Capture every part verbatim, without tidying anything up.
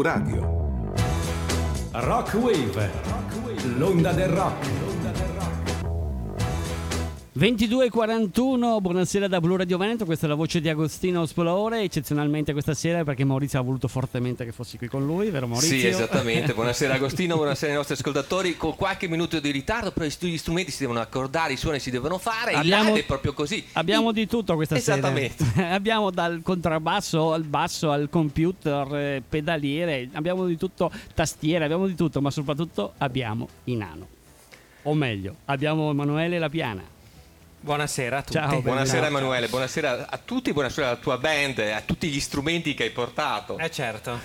Radio. Rock Wave, l'onda del rock. ventidue e quarantuno, buonasera da Blu Radio Veneto, questa è la voce di Agostino Spolore, eccezionalmente questa sera perché Maurizio ha voluto fortemente che fossi qui con lui, vero Maurizio? Sì, esattamente, buonasera Agostino, buonasera ai nostri ascoltatori, con qualche minuto di ritardo, però gli strumenti si devono accordare, i suoni si devono fare, abbiamo, il live è proprio così. Abbiamo di tutto questa Esattamente. sera. Abbiamo dal contrabbasso al basso, al computer, eh, pedaliere, abbiamo di tutto, tastiere, abbiamo di tutto, ma soprattutto abbiamo i Nano. O meglio, abbiamo Emanuele La Piana. Buonasera a tutti. Ciao, buonasera Emanuele, buonasera a tutti, buonasera alla tua band, a tutti gli strumenti che hai portato. Eh certo.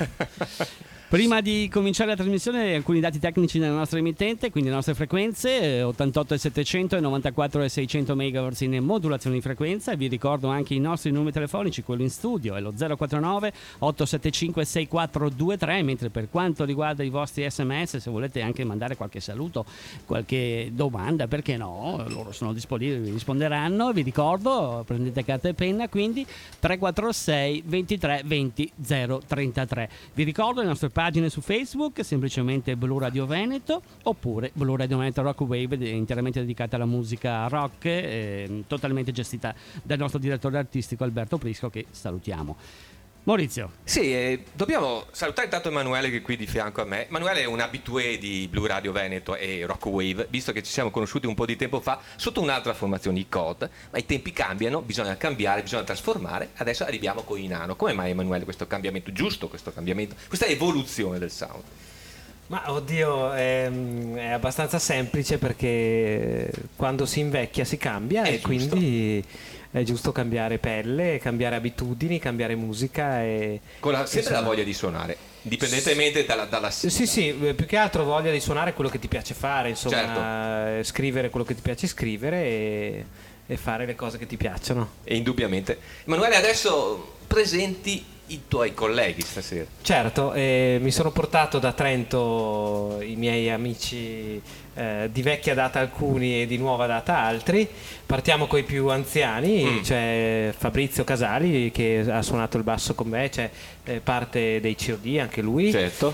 Prima di cominciare la trasmissione, alcuni dati tecnici della nostra emittente, quindi le nostre frequenze, ottantotto e settecento e novantaquattro e seicento megahertz in modulazione di frequenza, e vi ricordo anche i nostri numeri telefonici, quello in studio è lo zero quattro nove otto sette cinque sei quattro due tre, mentre per quanto riguarda i vostri sms, se volete anche mandare qualche saluto, qualche domanda, perché no, loro sono disponibili, vi risponderanno. Vi ricordo, prendete carta e penna, quindi tre quattro sei ventitré venti zero trentatré. Vi ricordo le nostre pagine su Facebook, semplicemente Blu Radio Veneto, oppure Blu Radio Veneto Rock Wave, interamente dedicata alla musica rock, eh, totalmente gestita dal nostro direttore artistico Alberto Prisco, che salutiamo. Maurizio. Sì, eh, dobbiamo salutare intanto Emanuele che è qui di fianco a me. Emanuele è un abitué di Blu Radio Veneto e Rock Wave, visto che ci siamo conosciuti un po' di tempo fa sotto un'altra formazione, i C O D, ma i tempi cambiano, bisogna cambiare, bisogna trasformare. Adesso arriviamo con i Nano. Come mai, Emanuele, questo cambiamento giusto, questo cambiamento, questa evoluzione del sound? Ma oddio, è, è abbastanza semplice, perché quando si invecchia si cambia, È e giusto. quindi è giusto cambiare pelle, cambiare abitudini, cambiare musica e Con la, sempre insomma, la voglia di suonare, indipendentemente dalla, dalla Sì, sì, più che altro voglia di suonare quello che ti piace fare, insomma, Certo. scrivere quello che ti piace scrivere e, e fare le cose che ti piacciono. E indubbiamente. Emanuele, adesso presenti i tuoi colleghi stasera. Certo, eh, mi sono portato da Trento i miei amici, eh, di vecchia data alcuni e di nuova data altri. Partiamo con i più anziani, Mm. c'è Fabrizio Casali che ha suonato il basso con me, c'è eh, parte dei C O D anche lui, Certo.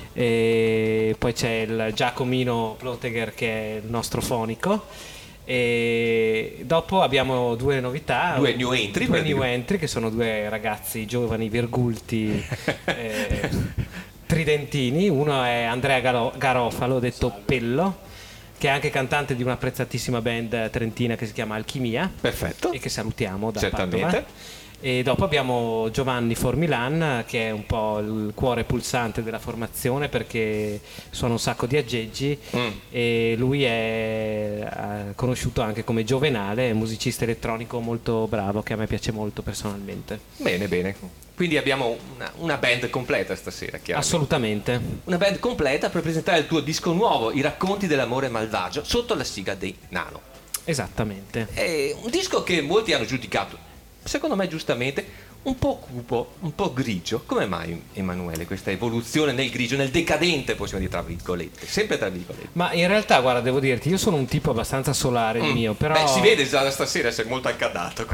e poi c'è il Giacomino Plotegher che è il nostro fonico. E dopo abbiamo due novità, Due new entry, due per new dire. entry che sono due ragazzi giovani virgulti, eh, tridentini. Uno è Andrea Garo- Garofalo, detto Pello, che è anche cantante di un'apprezzatissima band trentina che si chiama Alchimia, Perfetto. e che salutiamo da Certamente. Padova. E dopo abbiamo Giovanni Formilan, che è un po' il cuore pulsante della formazione, perché suona un sacco di aggeggi, Mm. e lui è eh, conosciuto anche come Giovenale, è un musicista elettronico molto bravo che a me piace molto personalmente. Bene, bene. Quindi abbiamo una, una band completa stasera, chiaro. Assolutamente. Una band completa per presentare il tuo disco nuovo, I racconti dell'amore malvagio, sotto la sigla dei Nano. Esattamente. È un disco che molti hanno giudicato, secondo me giustamente, un po' cupo, un po' grigio. Come mai, Emanuele, questa evoluzione nel grigio, nel decadente, possiamo dire tra virgolette, sempre tra virgolette? Ma in realtà, guarda, devo dirti, io sono un tipo abbastanza solare il Mm. mio, però... Beh, si vede già da stasera, sei molto accadato.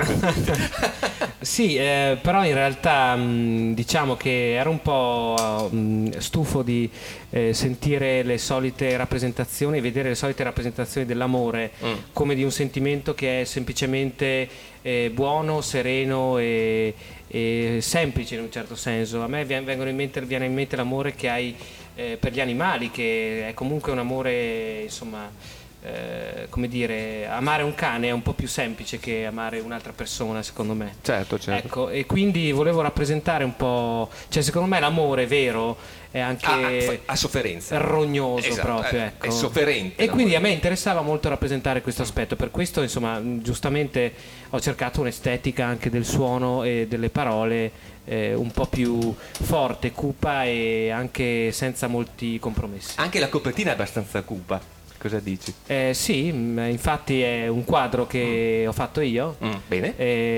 Sì, eh, però in realtà mh, diciamo che ero un po' mh, stufo di eh, sentire le solite rappresentazioni, vedere le solite rappresentazioni dell'amore Mm. come di un sentimento che è semplicemente eh, buono, sereno e, e semplice in un certo senso. A me viene, vengono in mente, viene in mente l'amore che hai eh, per gli animali, che è comunque un amore, insomma... Eh, come dire, amare un cane è un po' più semplice che amare un'altra persona, secondo me. Certo, certo. Ecco, e quindi volevo rappresentare un po', cioè secondo me l'amore vero è anche Ah, a sofferenza. rognoso, Esatto, proprio, è- ecco. è sofferente E quindi l'amore. a me interessava molto rappresentare questo aspetto, per questo insomma giustamente ho cercato un'estetica anche del suono e delle parole eh, un po' più forte, cupa e anche senza molti compromessi. Anche la copertina è abbastanza cupa. Cosa dici? Eh, sì, mh, infatti è un quadro che ho fatto io, Mm, bene.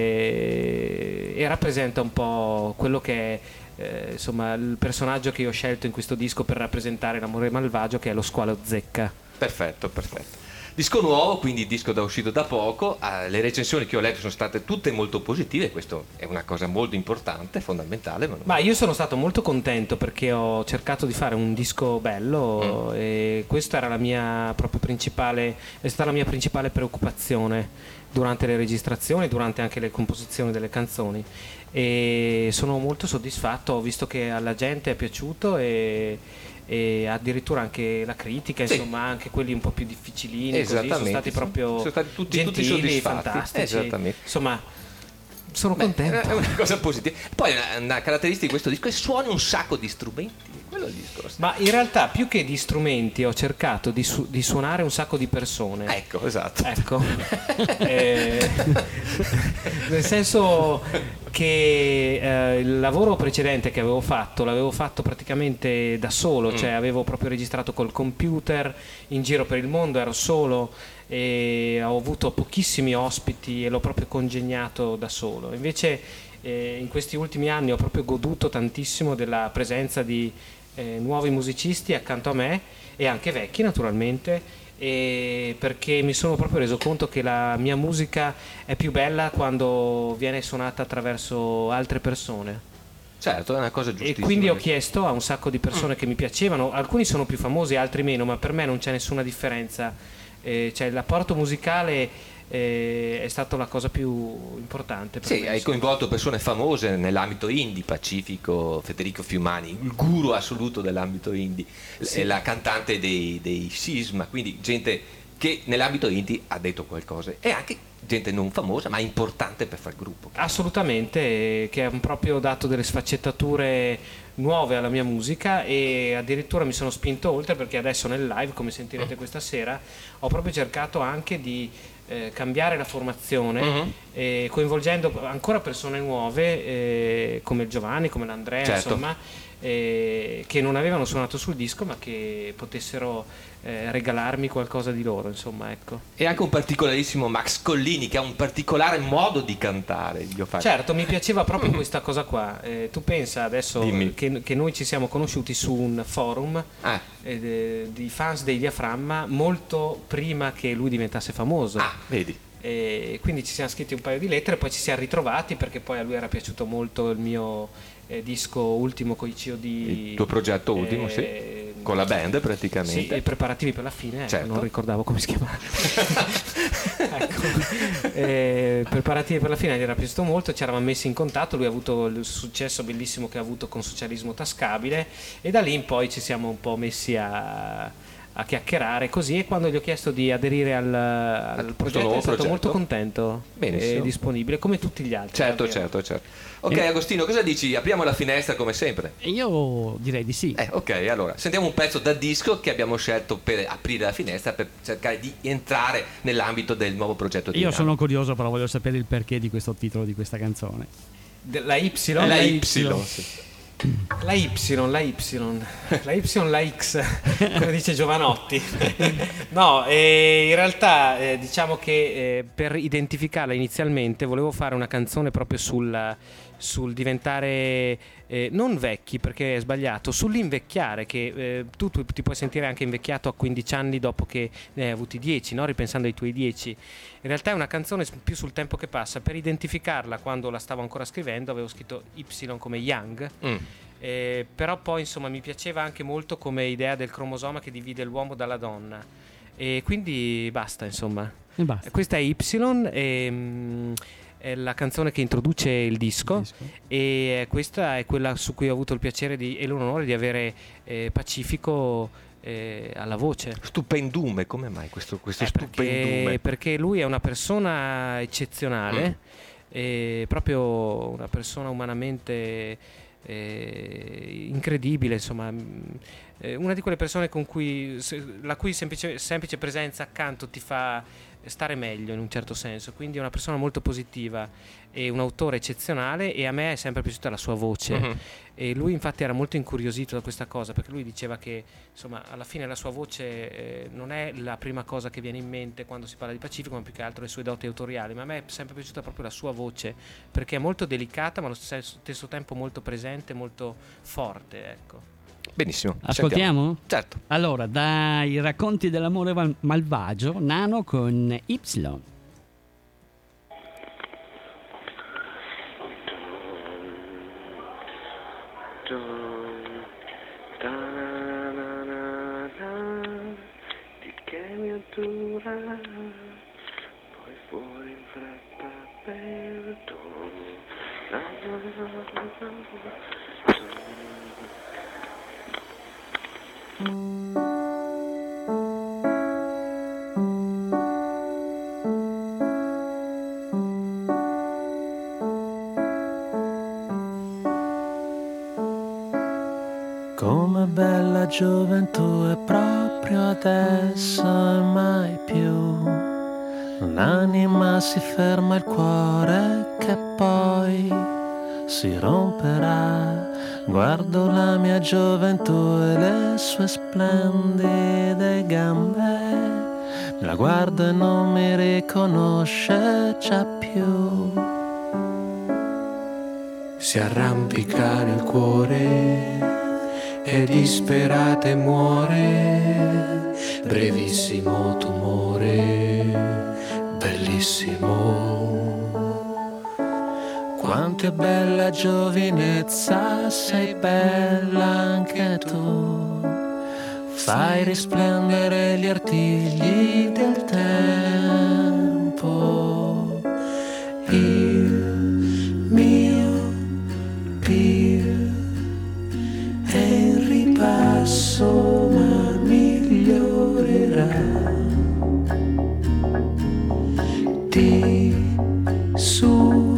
e, e rappresenta un po' quello che è eh, insomma il personaggio che io ho scelto in questo disco per rappresentare l'amore malvagio, che è lo squalo zecca. Perfetto, perfetto. disco nuovo, quindi disco da uscito da poco. Eh, le recensioni che ho letto sono state tutte molto positive, questo è una cosa molto importante, fondamentale. Ma, non... ma io sono stato molto contento perché ho cercato di fare un disco bello mm. e questa era la mia proprio principale, è stata la mia principale preoccupazione durante le registrazioni, durante anche le composizioni delle canzoni, e sono molto soddisfatto, ho visto che alla gente è piaciuto e e addirittura anche la critica, sì. insomma anche quelli un po' più difficilini così, sono stati proprio sono stati tutti, gentili, tutti soddisfatti, fantastici. Esattamente. Insomma sono Beh, contento. È una cosa positiva. Poi una, una caratteristica di questo disco è che suoni un sacco di strumenti, quello è il discorso. Ma in realtà più che di strumenti ho cercato di, su- di suonare un sacco di persone. Ecco, esatto. Ecco. eh, nel senso che eh, il lavoro precedente che avevo fatto l'avevo fatto praticamente da solo, mm. cioè avevo proprio registrato col computer in giro per il mondo, ero solo e ho avuto pochissimi ospiti e l'ho proprio congegnato da solo. Invece eh, in questi ultimi anni ho proprio goduto tantissimo della presenza di eh, nuovi musicisti accanto a me e anche vecchi naturalmente, e perché mi sono proprio reso conto che la mia musica è più bella quando viene suonata attraverso altre persone. Certo, è una cosa giustissima. E quindi ho chiesto a un sacco di persone mm. che mi piacevano, alcuni sono più famosi, altri meno, ma per me non c'è nessuna differenza. Eh, cioè l'apporto musicale eh, è stata la cosa più importante per sì, me, hai insomma. coinvolto persone famose nell'ambito indie, Pacifico, Federico Fiumani, il guru assoluto dell'ambito indie, sì. la cantante dei, dei Sisma, quindi gente che nell'ambito indie ha detto qualcosa, e anche gente non famosa ma importante per fare gruppo. Assolutamente, eh, che ha proprio dato delle sfaccettature nuove alla mia musica, e addirittura mi sono spinto oltre, perché adesso nel live, come sentirete questa sera, ho proprio cercato anche di eh, cambiare la formazione, uh-huh. eh, coinvolgendo ancora persone nuove eh, come Giovanni, come l'Andrea, certo. insomma, eh, che non avevano suonato sul disco ma che potessero eh, regalarmi qualcosa di loro, insomma, ecco. E anche un particolarissimo Max Collini, che ha un particolare modo di cantare. Certo, mi piaceva proprio questa cosa qua. Eh, tu pensa adesso che, che noi ci siamo conosciuti su un forum ah. eh, di fans dei Diaframma molto prima che lui diventasse famoso. Ah, vedi. E quindi ci siamo scritti un paio di lettere, poi ci siamo ritrovati perché poi a lui era piaciuto molto il mio eh, disco ultimo con i C O D. Il tuo progetto ultimo, eh, sì, con la band praticamente. Sì, e preparativi per la fine, certo. ecco, non ricordavo come si chiamava. ecco. eh, preparativi per la fine gli era piaciuto molto, ci eravamo messi in contatto, lui ha avuto il successo bellissimo che ha avuto con Socialismo Tascabile, e da lì in poi ci siamo un po' messi a a chiacchierare così, e quando gli ho chiesto di aderire al, al progetto è stato progetto. molto contento. Benissimo. E disponibile come tutti gli altri. Certo, davvero. certo, certo. Ok, e... Agostino, cosa dici? Apriamo la finestra come sempre? Io direi di sì. Eh, ok, allora sentiamo un pezzo da disco che abbiamo scelto per aprire la finestra, per cercare di entrare nell'ambito del nuovo progetto di Io Milano. sono curioso, però voglio sapere il perché di questo titolo di questa canzone. La Y? La, la Y, Y. sì. La Y, la Y, la Y, la X, come dice Giovanotti. No, eh, in realtà eh, diciamo che eh, per identificarla inizialmente volevo fare una canzone proprio sul, sul diventare eh, non vecchi, perché è sbagliato, sull'invecchiare, che eh, tu, tu ti puoi sentire anche invecchiato a quindici anni dopo che ne hai avuti dieci, no? Ripensando ai tuoi dieci. In realtà è una canzone più sul tempo che passa. Per identificarla, quando la stavo ancora scrivendo, avevo scritto Y come Young. Mm. Eh, però poi insomma mi piaceva anche molto come idea del cromosoma che divide l'uomo dalla donna, e quindi basta, insomma, e basta. Questa è Y, e, mh, è la canzone che introduce il disco, il disco. E questa è quella su cui ho avuto il piacere di, e l'onore di avere eh, Pacifico eh, alla voce. Stupendume, come mai questo, questo eh, stupendume? Perché, perché lui è una persona eccezionale, mm. e proprio una persona umanamente Eh, incredibile, insomma, eh, una di quelle persone con cui se, la cui semplice, semplice presenza accanto ti fa stare meglio in un certo senso, quindi è una persona molto positiva e un autore eccezionale, e a me è sempre piaciuta la sua voce. Uh-huh. E lui infatti era molto incuriosito da questa cosa, perché lui diceva che insomma alla fine la sua voce eh, non è la prima cosa che viene in mente quando si parla di Pacifico, ma più che altro le sue doti autoriali. Ma a me è sempre piaciuta proprio la sua voce, perché è molto delicata ma allo stesso tempo molto presente, molto forte, ecco. Benissimo. Ascoltiamo? Sentiamo. Certo. Allora, dai racconti dell'amore val- malvagio, Nano con Y. Di che mi addura, poi fuori in fretta perdono. Come bella gioventù è proprio adesso e mai più. L'anima si ferma, il cuore che poi si romperà. Guardo la mia gioventù e le sue splendide gambe. La guardo e non mi riconosce già più. Si arrampica nel cuore e disperata muore, brevissimo tumore, bellissimo. Quanto è bella giovinezza, sei bella anche tu, fai risplendere gli artigli del tempo. Il mio Pio è in ripasso ma migliorerà. Di su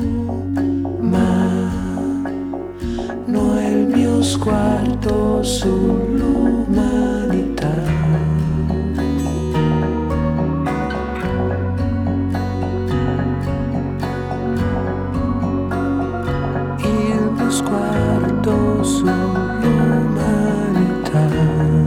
mano è il mio sguardo sull'umanità. Il mio sguardo sull'umanità.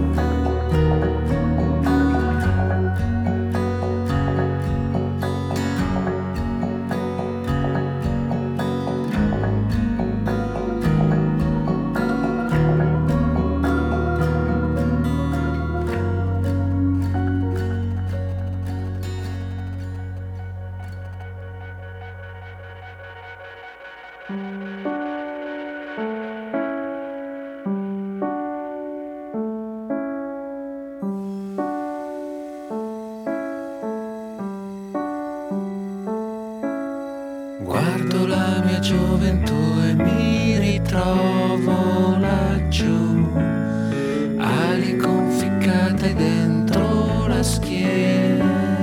Guardo la mia gioventù e mi ritrovo laggiù, ali conficcate dentro la schiena.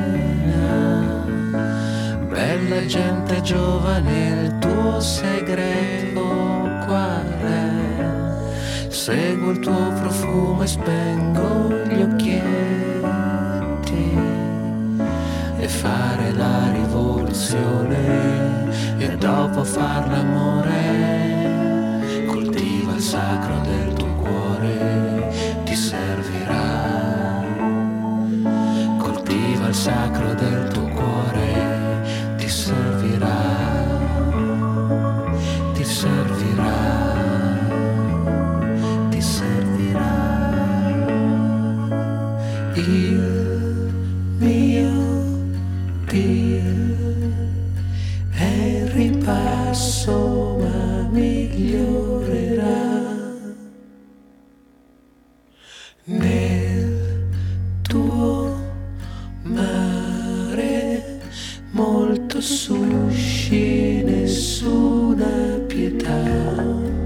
Bella gente giovane, il tuo segreto qual è? Seguo il tuo profumo e spengo gli occhietti, e fare la rivoluzione e dopo far l'amore. Coltiva il sacro del tuo cuore, ti servirà. Coltiva il sacro del tuo cuore, ti servirà. Ti servirà. Ti servirà. Il mio è in ripasso ma migliorerà. Nel tuo mare molto sushi, nessuna pietà.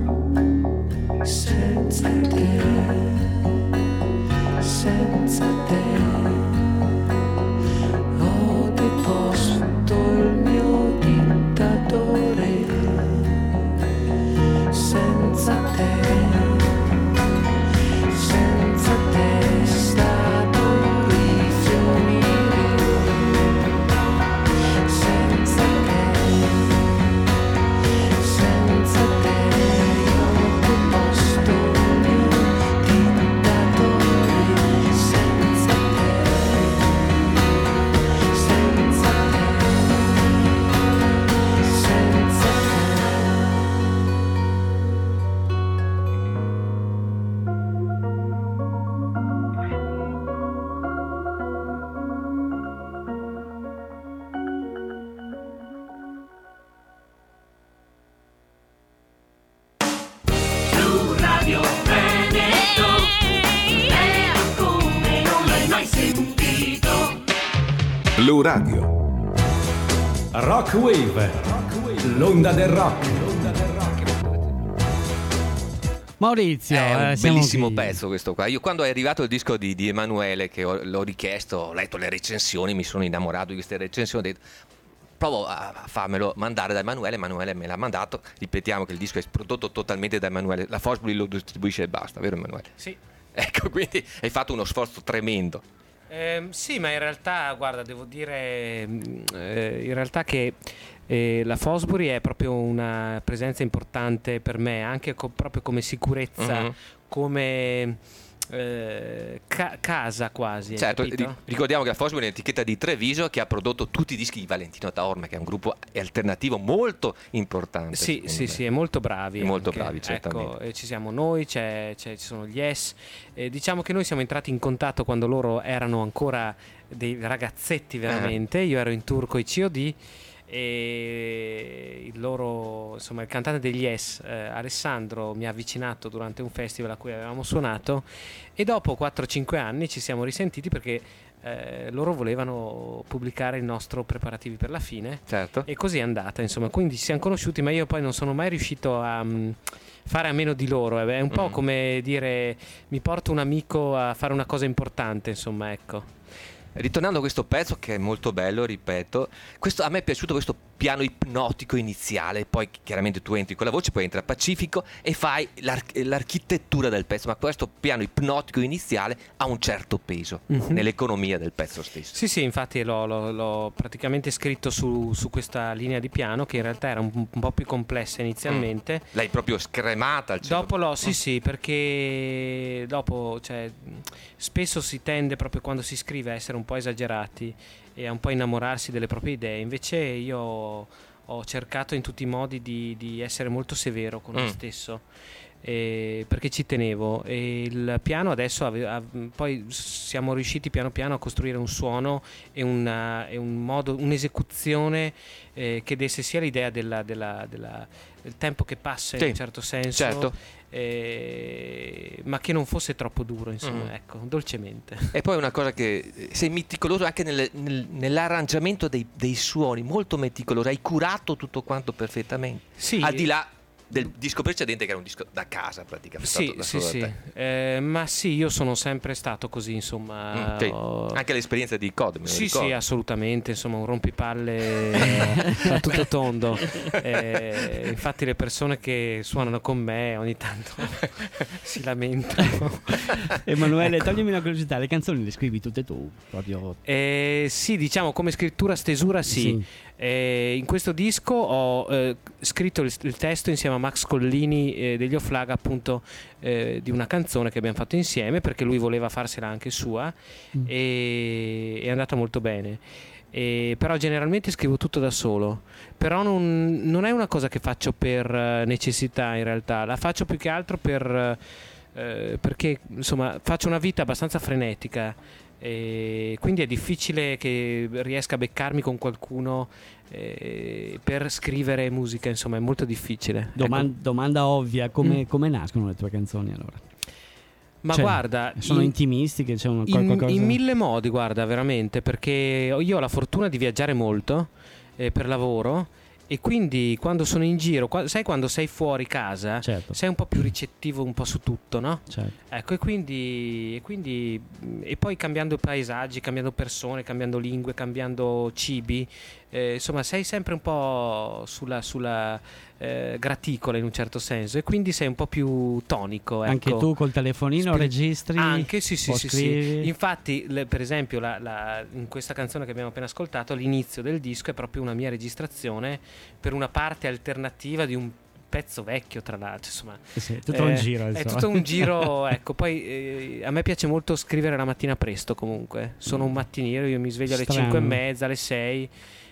Senza te, senza te ho deposto il mio dittatore. Senza te, senza te è stato rifiorire. Senza te, senza te io ho deposto il mio dittatore. Senza te. mai sentito. Blu Radio. Rock Wave, l'onda del rock. Maurizio, È un eh, siamo bellissimo qui. pezzo questo qua. Io quando è arrivato il disco di, di Emanuele, che ho, l'ho richiesto, ho letto le recensioni, mi sono innamorato di queste recensioni, ho detto provo a a farmelo mandare da Emanuele. Emanuele me l'ha mandato. Ripetiamo che il disco è prodotto totalmente da Emanuele, la Fosbury lo distribuisce e basta, vero Emanuele? Sì. Ecco, quindi hai fatto uno sforzo tremendo. Ehm, sì, ma in realtà, guarda, devo dire mh, eh, in realtà che eh, la Fosbury è proprio una presenza importante per me, anche co- proprio come sicurezza, Mhm. come eh, ca- casa quasi. hai Certo, capito? ri- ricordiamo che la Fosbury è un'etichetta di Treviso che ha prodotto tutti i dischi di Valentino Taorme, che è un gruppo alternativo molto importante. Sì, secondo sì, me. sì, è molto bravi. Molto anche. bravi, certamente. Ecco, eh, ci siamo noi, c'è, c'è- ci sono gli Yes. Eh, diciamo che noi siamo entrati in contatto quando loro erano ancora dei ragazzetti veramente. Io ero in tour coi C O D e il loro, insomma, il cantante degli Yes, eh, Alessandro, mi ha avvicinato durante un festival a cui avevamo suonato e dopo quattro cinque anni ci siamo risentiti perché eh, loro volevano pubblicare il nostro Preparativi per la fine. Certo. E così è andata, insomma, quindi ci siamo conosciuti, ma io poi non sono mai riuscito a mm, fare a meno di loro. È un po' Mm. come dire mi porto un amico a fare una cosa importante, insomma, ecco. Ritornando a questo pezzo che è molto bello, ripeto, questo, a me è piaciuto questo piano ipnotico iniziale, poi chiaramente tu entri con la voce, poi entra Pacifico e fai l'ar- l'architettura del pezzo, ma questo piano ipnotico iniziale ha un certo peso Mhm. nell'economia del pezzo stesso. Sì, sì, infatti l'ho, l'ho- l'ho praticamente scritto su, su questa linea di piano che in realtà era un, un po' più complessa inizialmente. L'hai proprio scremata al Dopo l'ho, Mm. sì, sì, perché dopo, cioè, spesso si tende proprio quando si scrive a essere un po' esagerati e a un po' innamorarsi delle proprie idee. Invece io ho cercato in tutti i modi di, di essere molto severo con me Mm. stesso. eh, perché ci tenevo e il piano adesso ave- ha- poi siamo riusciti piano piano a costruire un suono e, una- e un modo, un'esecuzione eh, che desse sia l'idea della, della- della- del tempo che passa in Sì, un certo senso, certo. eh, ma che non fosse troppo duro, insomma, Mm. ecco, dolcemente. E poi una cosa che eh, sei meticoloso anche nel- nel- nell'arrangiamento dei, dei suoni, molto meticoloso, hai curato tutto quanto perfettamente. Sì, Al di là del disco precedente che era un disco da casa praticamente. sì, fatto da sì, solo da sì. te. Eh, ma sì, io sono sempre stato così, insomma. Mm, sì. ho- Anche l'esperienza di Code, me lo Sì, ricordo. sì, assolutamente, insomma, un rompipalle eh, a tutto tondo. Eh, infatti le persone che suonano con me ogni tanto si lamentano. Emanuele, Ecco. toglimi una curiosità, le canzoni le scrivi tutte tu? Proprio... Eh, sì, diciamo come scrittura stesura sì. Sì. Eh, in questo disco ho eh, scritto il, il testo insieme a Max Collini eh, degli Oflag, appunto, eh, di una canzone che abbiamo fatto insieme perché lui voleva farsela anche sua Mm. e è andata molto bene. E, però generalmente scrivo tutto da solo, però non, non è una cosa che faccio per eh, necessità, in realtà la faccio più che altro per eh, perché insomma faccio una vita abbastanza frenetica e quindi è difficile che riesca a beccarmi con qualcuno eh, per scrivere musica, insomma è molto difficile. Doman- Ecco. Domanda ovvia, come, Mm. come nascono le tue canzoni allora? Ma Cioè, guarda, sono in- intimistiche? C'è un, In, qualcosa... in mille modi, guarda, veramente, perché io ho la fortuna di viaggiare molto eh, per lavoro e quindi quando sono in giro, qua- sai quando sei fuori casa, Certo, sei un po' più ricettivo un po' su tutto, no? certo. Ecco, e quindi, e quindi mh, e poi cambiando paesaggi, cambiando persone, cambiando lingue, cambiando cibi, eh, insomma sei sempre un po' sulla, sulla eh, graticola in un certo senso e quindi sei un po' più tonico, ecco. Anche tu col telefonino Spiri- registri? Anche sì, sì, o sì, scrivi? sì. Infatti, le- per esempio, la- la- in questa canzone che abbiamo appena ascoltato, l'inizio del disco è proprio una mia registrazione per una parte alternativa di un pezzo vecchio, tra l'altro. Insomma, Sì, tutto Eh, un giro. è insomma. tutto un giro, ecco. Poi eh, a me piace molto scrivere la mattina presto. Comunque, sono un mattiniero. Io mi sveglio alle Strano. cinque e mezza, alle sei.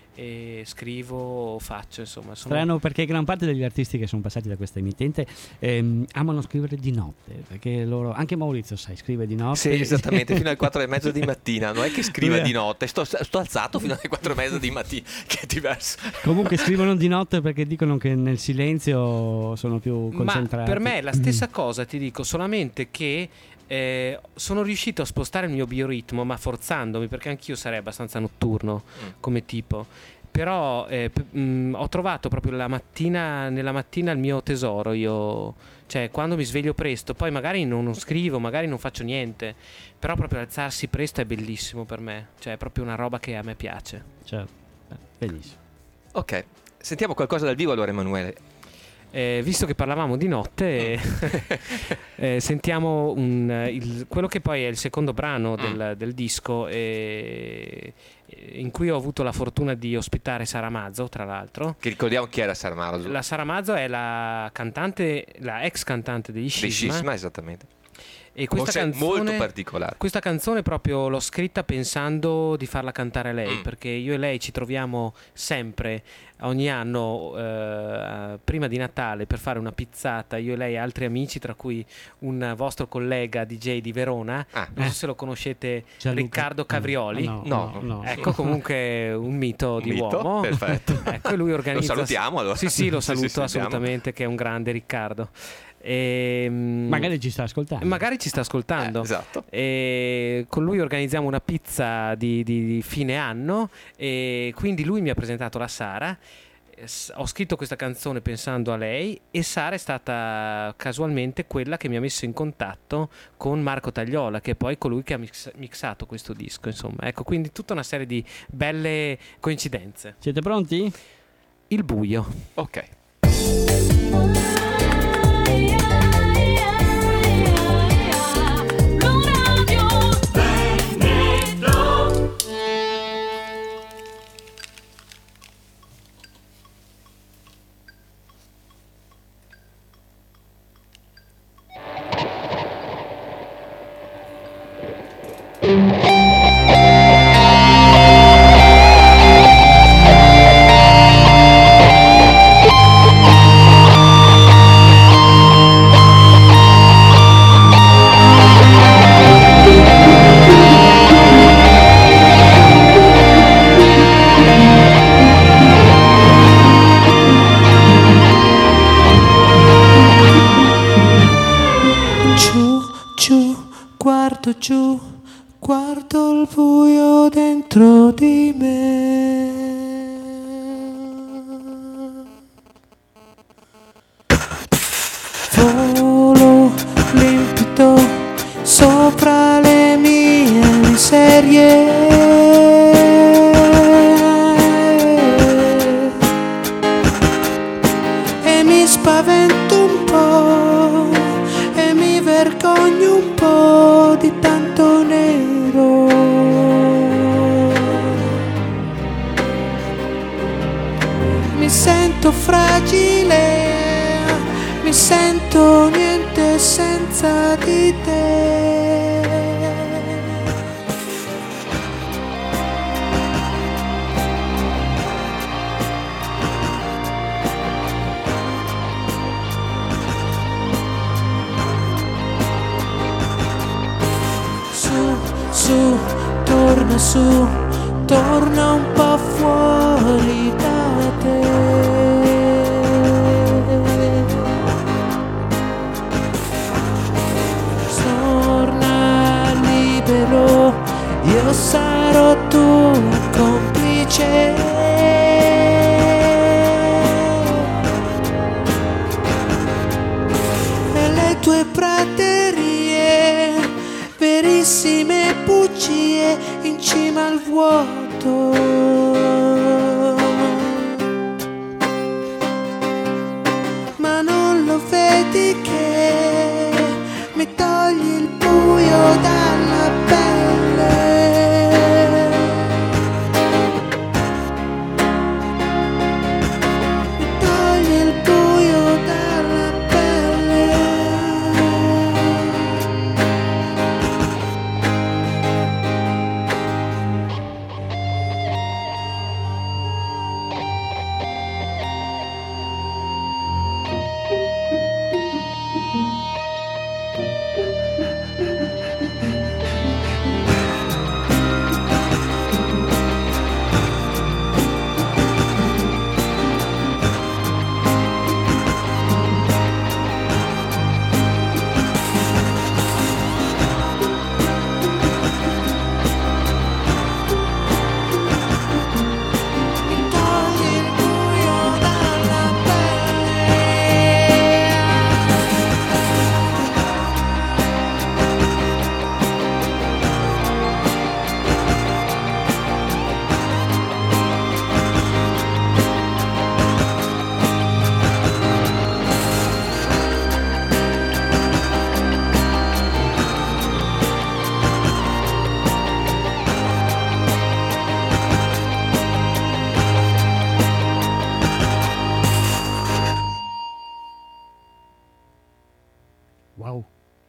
E scrivo, faccio, insomma. Sono... Strano perché gran parte degli artisti che sono passati da questa emittente ehm, amano scrivere di notte, perché loro, anche Maurizio sai, scrive di notte. Sì, esattamente, fino alle quattro e mezza di mattina. Non è che scrive Lui è- di notte, sto, sto alzato fino alle quattro e mezza di mattina, che è diverso. Comunque scrivono di notte perché dicono che nel silenzio sono più Ma concentrati. per me è la stessa cosa, ti dico, solamente che eh, sono riuscito a spostare il mio bioritmo, ma forzandomi, perché anch'io sarei abbastanza notturno mm. come tipo. Però eh, p- mh, ho trovato proprio la mattina, nella mattina il mio tesoro. Io, cioè, quando mi sveglio presto, poi magari non, non scrivo, magari non faccio niente, però proprio alzarsi presto è bellissimo per me. Cioè, è proprio una roba che a me piace. Certo, bellissimo. Ok, sentiamo qualcosa dal vivo allora, Emanuele. Eh, visto che parlavamo di notte, eh, sentiamo un, il, quello che poi è il secondo brano del, del disco, eh, in cui ho avuto la fortuna di ospitare Sara Mazzo, tra l'altro. Che ricordiamo chi era Sara Mazzo. La Sara Mazzo è la cantante, la ex cantante degli Scisma. Degli Scisma, esattamente. E questa canzone, molto particolare. Questa canzone proprio l'ho scritta pensando di farla cantare a lei, mm. perché io e lei ci troviamo sempre, ogni anno, eh, prima di Natale, per fare una pizzata, io e lei e altri amici, tra cui un vostro collega D J di Verona, ah. non so se lo conoscete, Gianluca. Riccardo Cavrioli. No, no, no, no. Ecco, comunque un mito di mito? uomo. Perfetto. Ecco, lui organizza... Lo salutiamo allora. Sì, sì, lo saluto sì, sì, assolutamente, che è un grande Riccardo. E, magari ci sta ascoltando. Magari ci sta ascoltando. Eh, esatto. E con lui organizziamo una pizza di, di, di fine anno, e quindi lui mi ha presentato la Sara. Ho scritto questa canzone pensando a lei, e Sara è stata casualmente quella che mi ha messo in contatto con Marco Tagliola, che è poi colui che ha mix- mixato questo disco. Insomma, ecco, quindi tutta una serie di belle coincidenze. Siete pronti? Il buio. Ok. Guardo giù, guardo il buio dentro di me. Volo limpido sopra le mie miserie. E mi spavento un po' e mi vergogno un po' di tanto nero. Mi sento fragile, mi sento niente senza di te. Su, su, torna su, torna un po' fuori da te. Torna libero, io sarò tuo complice. E le tue praterie, verissime bugie in cima al vuoto. Ma non lo vedi che mi togli il buio dalla pelle. Mi togli il buio dalla pelle.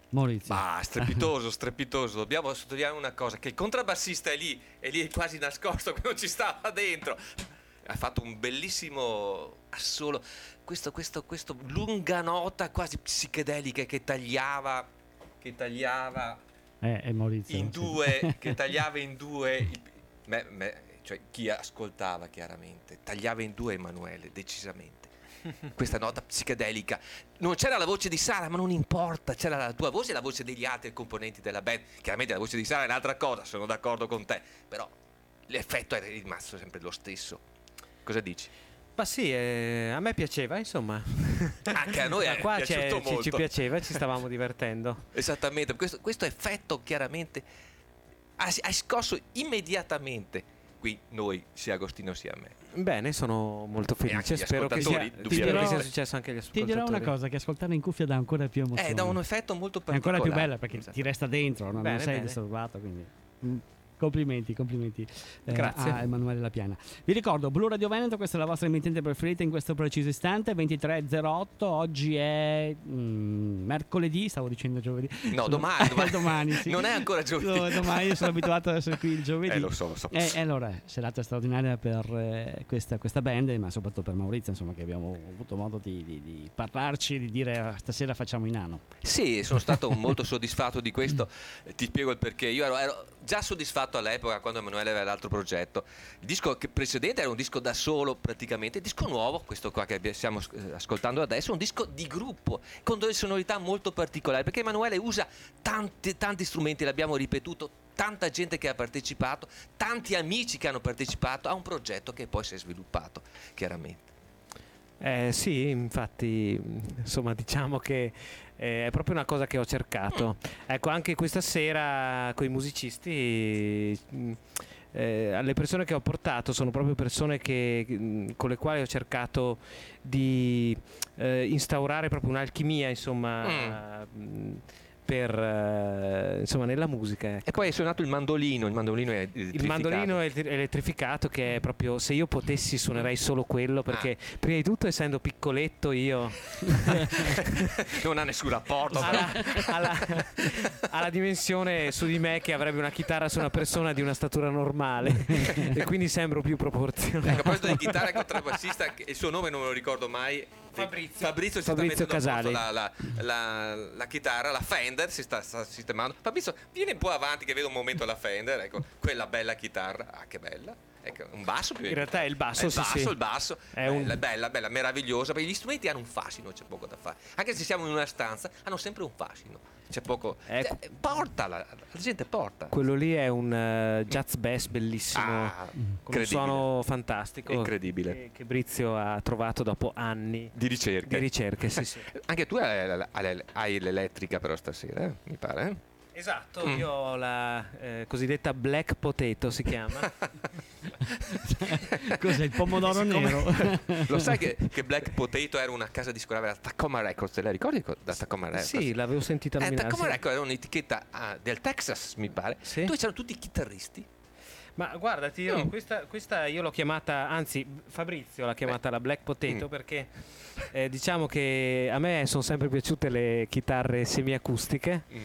Maurizio. Ah, strepitoso, strepitoso. Dobbiamo sottolineare una cosa, che il contrabbassista è lì, è lì quasi nascosto, non ci stava dentro. Ha fatto un bellissimo assolo, questo, questo, questo lunga nota quasi psichedelica che tagliava, che tagliava Eh, è Maurizio. in sì. due, che tagliava in due, il- me- me- cioè chi ascoltava chiaramente, tagliava in due Emanuele, decisamente. Questa nota psichedelica, non c'era la voce di Sara, ma non importa, c'era la tua voce e la voce degli altri componenti della band. Chiaramente la voce di Sara è un'altra cosa, sono d'accordo con te, però l'effetto è rimasto sempre lo stesso. Cosa dici? Ma sì, eh, a me piaceva, insomma. Anche a noi Da è qua piaciuto c'è- ci, molto. ci piaceva, ci stavamo divertendo. Esattamente, questo, questo effetto chiaramente ha, ha scosso immediatamente qui noi, sia Agostino sia me. Bene, sono molto E anche felice. gli Spero che sia, ascoltatori, spero che sia dirò- successo anche agli Ti ascoltatori. dirò una cosa, che ascoltarla in cuffia dà ancora più emozione. Eh, da un effetto molto È ancora particolare. più bella perché Esatto. ti resta dentro, no? Bene, non sei bene. disturbato, quindi mm, complimenti, complimenti eh, Grazie. a Emanuele Lapiana. Vi ricordo, Blu Radio Veneto, questa è la vostra emittente preferita in questo preciso istante, ventitré zero otto, oggi è mm, mercoledì, stavo dicendo giovedì. No, Sono- domani, domani. domani, sì. Non è ancora giovedì. No, domani sono abituato ad essere qui il giovedì. Eh, lo so, lo so. E e allora, serata straordinaria per eh, questa, questa band, ma soprattutto per Maurizio, insomma, che abbiamo avuto modo di, di- di parlarci, di dire "Ah, stasera facciamo i nano". Sì, sono stato molto soddisfatto di questo. Eh, Ti spiego il perché. Io ero, ero già soddisfatto all'epoca quando Emanuele aveva l'altro progetto. Il disco che precedente era un disco da solo praticamente. Il disco nuovo, questo qua che abbi- stiamo eh, ascoltando adesso, è un disco di gruppo con delle sonorità molto particolari, perché Emanuele usa tanti, tanti strumenti, l'abbiamo ripetuto, tanta gente che ha partecipato, tanti amici che hanno partecipato a un progetto che poi si è sviluppato, chiaramente. Eh, sì, infatti, insomma, diciamo che eh, è proprio una cosa che ho cercato. Ecco, anche questa sera con i musicisti, mh, eh, le persone che ho portato sono proprio persone che, mh, con le quali ho cercato di eh, instaurare proprio un'alchimia, insomma, mh, per, eh, insomma, nella musica. Ecco. E poi è suonato il mandolino, il mandolino è Il mandolino è elettrificato, che è proprio, se io potessi suonerei solo quello, perché prima di tutto, essendo piccoletto, io non ha nessun rapporto. ha la, ha la- ha la dimensione su di me che avrebbe una chitarra su una persona di una statura normale e quindi sembro più proporzionato. Ecco, a proposito di chitarra e contrabbassista, che il suo nome non me lo ricordo mai. Fabrizio. Fabrizio si Fabrizio sta mettendo a posto Casali. la, la, la, la chitarra, la Fender si sta, sta sistemando. Fabrizio, vieni un po' avanti che vedo un momento la Fender, ecco, quella bella chitarra, ah che bella. Ecco, un basso più In realtà è il basso, È il sì, basso, sì. il basso, È bella, un- bella, bella, meravigliosa, perché gli strumenti hanno un fascino, c'è poco da fare. Anche se siamo in una stanza, hanno sempre un fascino. C'è poco. Ecco. Cioè, porta la, la gente porta. Quello lì è un eh, jazz bass bellissimo, Ah, con un incredibile. suono fantastico, Incredibile. che, che Brizio ha trovato dopo anni Di ricerca. di ricerche. Sì, sì. Anche tu hai, hai- hai l'elettrica però stasera, eh? Mi pare. Eh? Esatto, Mm. io ho la eh, cosiddetta black potato, si chiama. Cos'è il pomodoro nero? Lo sai che, che Black Potato era una casa discografica, la Tacoma Records, te la ricordi co- da Tacoma Records? Sì, l'avevo sentita Eh, nominare. Tacoma sì. Records era un'etichetta ah, del Texas, mi pare, Sì. dove c'erano tutti i chitarristi. Ma guarda, ti dirò, Mm. questa, questa io l'ho chiamata, anzi Fabrizio l'ha chiamata la black potato, Mm. perché eh, diciamo che a me sono sempre piaciute le chitarre semiacustiche Mm.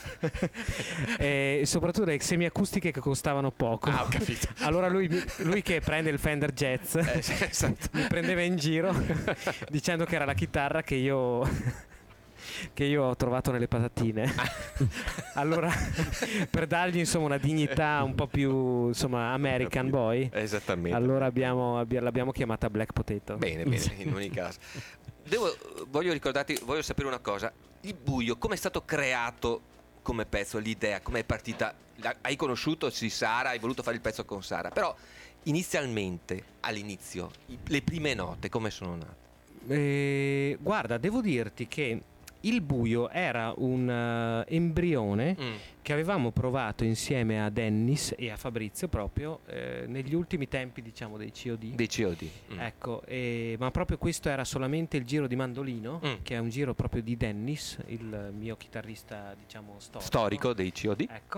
e soprattutto le semiacustiche che costavano poco. Ah, ho capito. Allora lui, lui che prende il Fender Jazz Eh, sì, esatto. mi prendeva in giro dicendo che era la chitarra che io che io ho trovato nelle patatine. Allora, per dargli insomma una dignità un po' più insomma American boy, Esattamente. allora abbiamo, abbi- l'abbiamo chiamata black potato. Bene, bene, in ogni caso. Devo, voglio ricordarti, voglio sapere una cosa. Il buio, come è stato creato come pezzo, l'idea, come è partita? La- hai conosciuto sì, Sara, hai voluto fare il pezzo con Sara, però inizialmente, all'inizio, i- le prime note come sono nate? Eh, guarda, devo dirti che il buio era un eh, embrione Mm. che avevamo provato insieme a Dennis e a Fabrizio proprio eh, negli ultimi tempi, diciamo, dei C O D. Dei C O D. Mm. Ecco, eh, ma proprio questo era solamente il giro di mandolino, Mm. che è un giro proprio di Dennis, il mio chitarrista, diciamo, storico. Storico dei C O D. Ecco.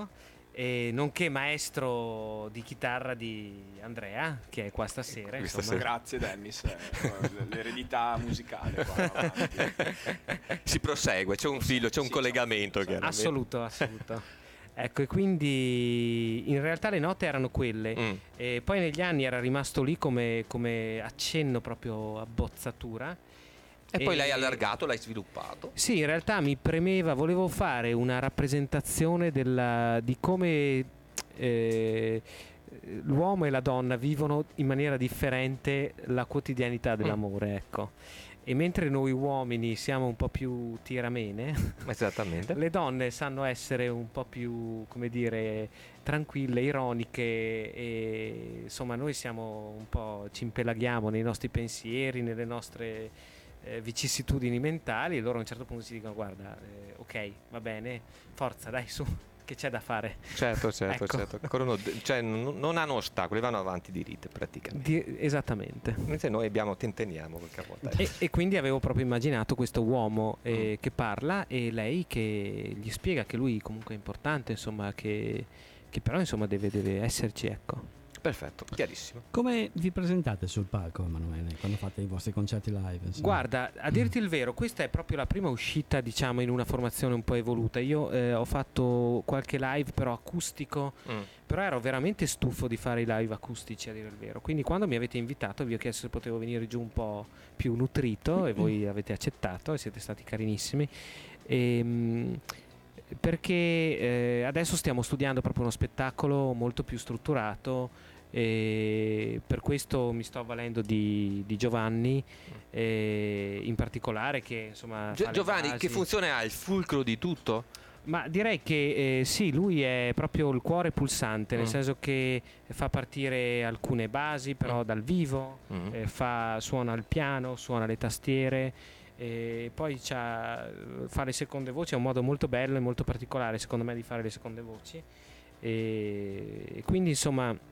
e nonché maestro di chitarra di Andrea, che è qua stasera. Questa insomma. sera. Grazie Dennis, eh, l'eredità musicale qua avanti. Si prosegue, c'è un filo, c'è un Sì, collegamento. certo, chiaramente. Assoluto, assoluto. Ecco, e quindi in realtà le note erano quelle, Mm. e poi negli anni era rimasto lì come, come accenno proprio a bozzatura. E poi l'hai allargato, l'hai sviluppato. Sì, in realtà mi premeva, volevo fare una rappresentazione della, di come eh, l'uomo e la donna vivono in maniera differente la quotidianità dell'amore, ecco. E mentre noi uomini siamo un po' più tiramene, Esattamente. le donne sanno essere un po' più, come dire, tranquille, ironiche, e insomma noi siamo un po', ci impelaghiamo nei nostri pensieri, nelle nostre eh, vicissitudini mentali, e loro a un certo punto ci dicono: guarda, eh, ok, va bene, forza, dai, su, che c'è da fare. Certo, certo, Ecco. certo. Corrono- cioè, non, non hanno ostacoli, vanno avanti diritte praticamente. Di- esattamente. Mentre noi abbiamo, tenteniamo qualche volta. E, e quindi avevo proprio immaginato questo uomo eh, che parla, e lei che gli spiega che lui comunque è importante, insomma, che, che però insomma deve, deve esserci, ecco. Perfetto, chiarissimo. Come vi presentate sul palco, Emanuele, quando fate i vostri concerti live? insomma? Guarda, a dirti il vero, questa è proprio la prima uscita, diciamo, in una formazione un po' evoluta. Io eh, ho fatto qualche live però acustico, Mm. però ero veramente stufo di fare i live acustici, a dire il vero. Quindi quando mi avete invitato vi ho chiesto se potevo venire giù un po' più nutrito, e voi avete accettato e siete stati carinissimi. E, perché eh, adesso stiamo studiando proprio uno spettacolo molto più strutturato, e per questo mi sto avvalendo di, di Giovanni, eh, in particolare, che insomma Gio- fa le Giovanni, basi. che funzione ha? Il fulcro di tutto? Ma direi che eh, sì, lui è proprio il cuore pulsante, nel Mm. senso che fa partire alcune basi però Mm. dal vivo, Mm. eh, fa, suona il piano, suona le tastiere, e poi c'ha, fa le seconde voci. È un modo molto bello e molto particolare secondo me di fare le seconde voci, e, e quindi insomma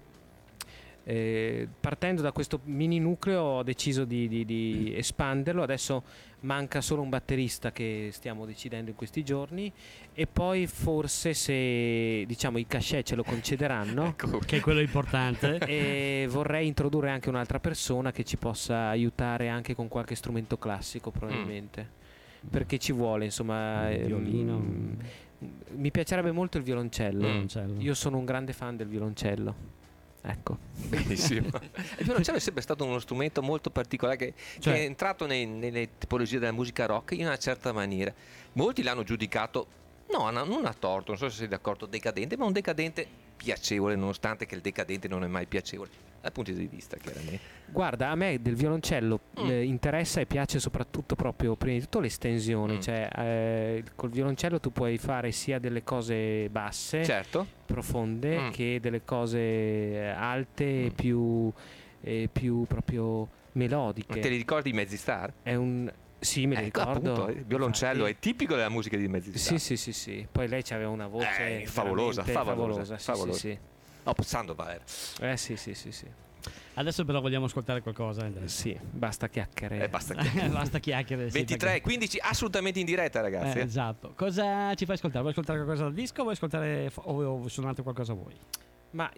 eh, partendo da questo mini nucleo ho deciso di, di, di espanderlo. Adesso manca solo un batterista che stiamo decidendo in questi giorni, e poi forse, se diciamo i cachet ce lo concederanno, Ecco. Che è quello importante. e vorrei introdurre anche un'altra persona che ci possa aiutare anche con qualche strumento classico probabilmente, perché ci vuole, insomma, Il violino. ehm, mi piacerebbe molto il violoncello. Violoncello. Io sono un grande fan del violoncello, ecco. Benissimo. Il violoncello è sempre stato uno strumento molto particolare che, Cioè- che è entrato nei- nelle tipologie della musica rock in una certa maniera. Molti l'hanno giudicato, no, no, non a torto, non so se sei d'accordo, decadente, ma un decadente piacevole, nonostante che il decadente non è mai piacevole dal punto di vista, chiaramente. Guarda, a me del violoncello Mm. eh, interessa e piace soprattutto proprio, prima di tutto, l'estensione. Mm. Cioè, eh, col violoncello tu puoi fare sia delle cose basse, Certo. profonde, Mm. che delle cose eh, alte, e Mm. più, e più proprio melodiche. Te li ricordi i Mezzi Star? È un... Sì, me li Ecco, ricordo. appunto, il violoncello Infatti. è tipico della musica di Mezzi Star. Sì, sì, sì, sì. Poi lei aveva una voce Eh, favolosa, veramente favolosa, Sì, favolosa. sì, Oh, Sandoval. sì. Eh sì, sì, sì, sì. Adesso però vogliamo ascoltare qualcosa. Andrea. Sì, basta chiacchiere. Eh, basta che... Basta chiacchiere. sì, ventitré e perché- quindici assolutamente in diretta, ragazzi. Eh, esatto. Cosa ci fai ascoltare? Vuoi ascoltare qualcosa dal disco o vuoi ascoltare o o suonate qualcosa voi? Ma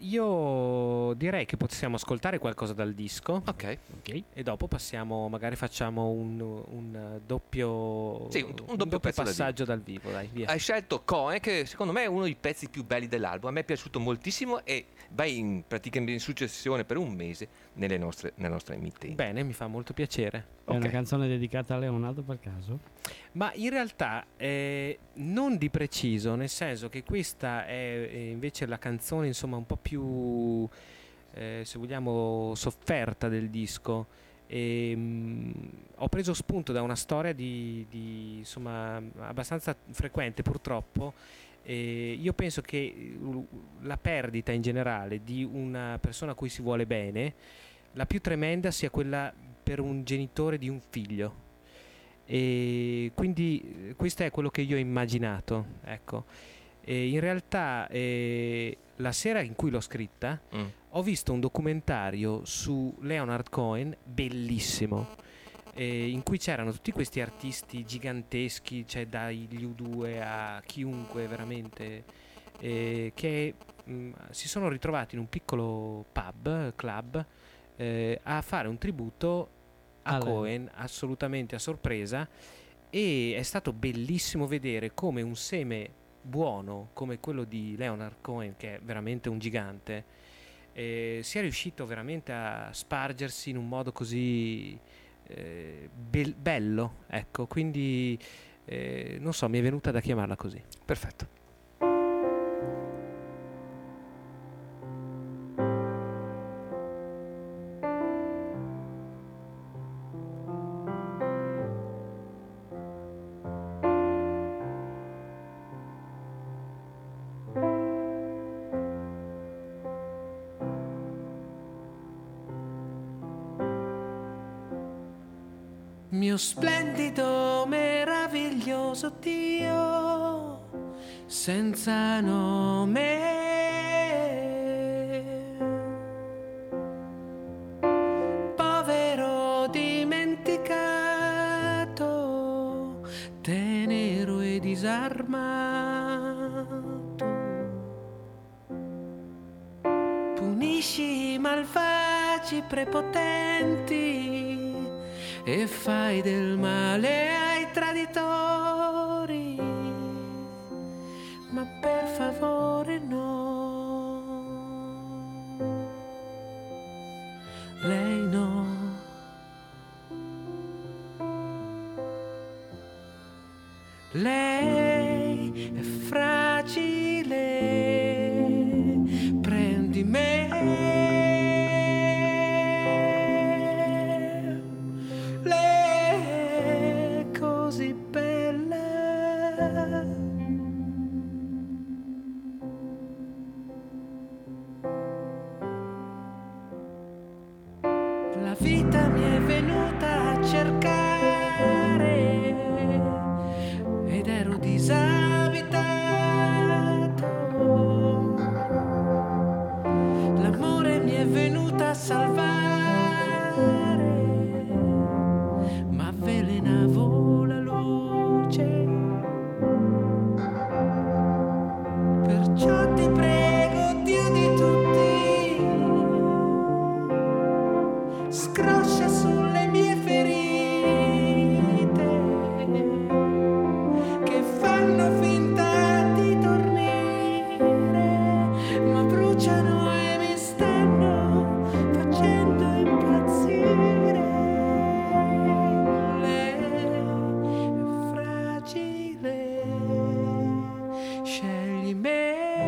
io direi che possiamo ascoltare qualcosa dal disco, Ok. Ok. e dopo passiamo, magari facciamo un, un doppio, Sì, un- un doppio pezzo dal passaggio dal vivo, dai, via. Hai scelto Coe, che secondo me è uno dei pezzi più belli dell'album. A me è piaciuto moltissimo e vai in praticamente in successione per un mese nelle nostre, nelle nostre emittenti. Bene, mi fa molto piacere. È una Ok. canzone dedicata a Leonardo per caso? Ma in realtà eh, non di preciso, nel senso che questa è eh, invece la canzone, insomma, un po' più, eh, se vogliamo, sofferta del disco. E, mh, ho preso spunto da una storia di, di, insomma, abbastanza frequente, purtroppo. E io penso che uh, la perdita in generale di una persona a cui si vuole bene, la più tremenda sia quella per un genitore di un figlio. E quindi eh, questo è quello che io ho immaginato, ecco. E in realtà eh, la sera in cui l'ho scritta Mm. ho visto un documentario su Leonard Cohen bellissimo, eh, in cui c'erano tutti questi artisti giganteschi, cioè dagli U due a chiunque veramente, eh, che mh, si sono ritrovati in un piccolo pub, club, eh, a fare un tributo a Allora. Cohen, assolutamente a sorpresa, e è stato bellissimo vedere come un seme buono come quello di Leonard Cohen, che è veramente un gigante, eh, sia riuscito veramente a spargersi in un modo così eh, be- bello, ecco, quindi eh, non so, mi è venuta da chiamarla così. Perfetto. Mio splendido, meraviglioso Dio, senza nome, povero dimenticato, tenero e disarmato, punisci i malvagi prepotenti e fai del male ai traditori, ma per favore no, lei no. Lei è fragile, prendi me. La vita mi è venuta a cercare ed ero disabitato. L'amore mi è venuta a salvare, ma avvelenavo la luce. Perciò ti prego, Dio di tutti, scroscia sulle mie ferite che fanno finta di dormire, ma bruciano e mi stanno facendo impazzire. Lei è fragile, scegli me.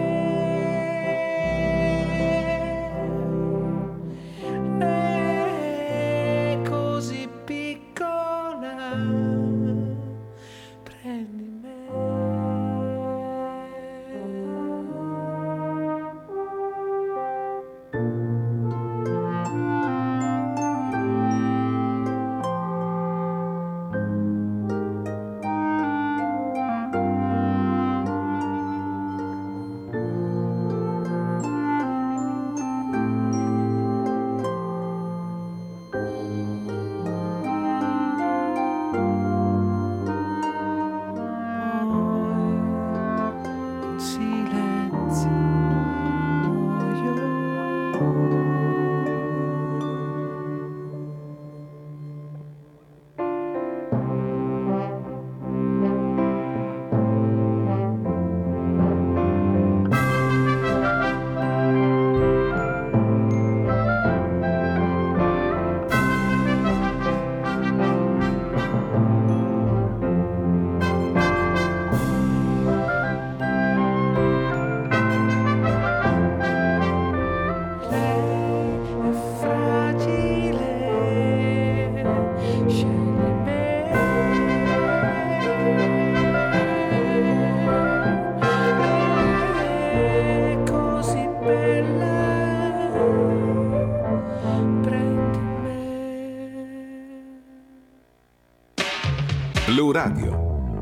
Blu Radio.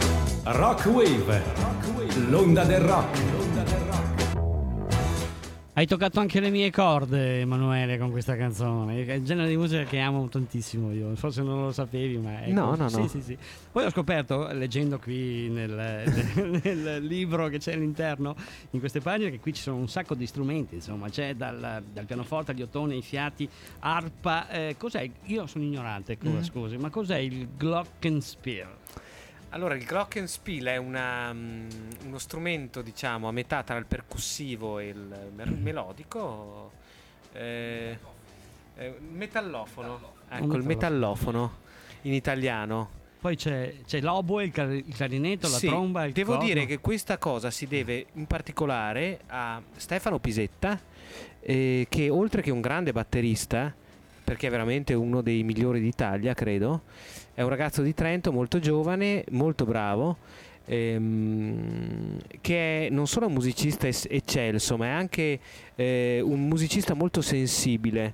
Rock Wave, l'onda del rock. Hai toccato anche le mie corde, Emanuele, con questa canzone. È il genere di musica che amo tantissimo io. Forse non lo sapevi, ma ecco. No, no, sì, no. Sì, sì. Poi ho scoperto, leggendo qui nel, nel, nel libro che c'è all'interno, in queste pagine, che qui ci sono un sacco di strumenti. Insomma, c'è dal, dal pianoforte agli ottoni, ai fiati, arpa. Eh, cos'è? Io sono ignorante, mm. scusi, ma cos'è il glockenspiel? Allora, il glockenspiel è una, um, uno strumento, diciamo, a metà tra il percussivo e il mer- melodico, eh, eh, metallofono, ecco, il metallofono in italiano. Poi c'è, c'è l'oboe, il, car- il clarinetto, la sì, tromba, il devo corno. dire che questa cosa si deve in particolare a Stefano Pisetta, eh, che oltre che un grande batterista, perché è veramente uno dei migliori d'Italia, credo, è un ragazzo di Trento molto giovane, molto bravo, ehm, che è non solo un musicista es- eccelso, ma è anche eh, un musicista molto sensibile.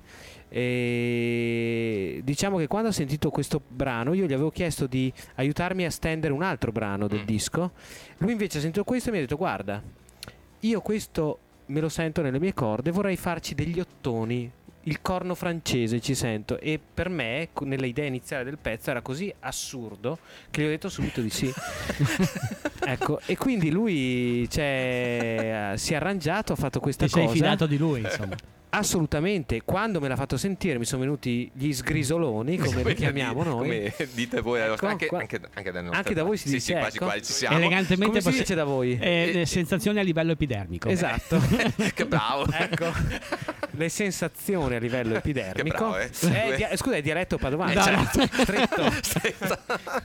E diciamo che quando ho sentito questo brano io gli avevo chiesto di aiutarmi a stendere un altro brano del disco. Lui invece ha sentito questo e mi ha detto: guarda, io questo me lo sento nelle mie corde, vorrei farci degli ottoni, il corno francese ci sento. E per me, nella idea iniziale del pezzo, era così assurdo che gli ho detto subito di sì. Ecco, e quindi lui cioè, si è arrangiato, ha fatto questa Ti cosa. sei fidato di lui, insomma. Assolutamente, quando me l'ha fatto sentire mi sono venuti gli sgrisoloni, come li chiamiamo noi. Come dite voi, Ecco, anche, qua- anche, anche da noi. anche da voi si sì, dice, sì, quasi ecco. quasi ci siamo. Elegantemente Come si possi- dice da voi? Eh, eh, sensazioni a livello epidermico. Esatto. Che bravo. Ecco, le sensazioni a livello epidermico. Che bravo, eh. Eh, dia- scusa, è dialetto padovano. Eh, No, certo. no, stretto. Stretto.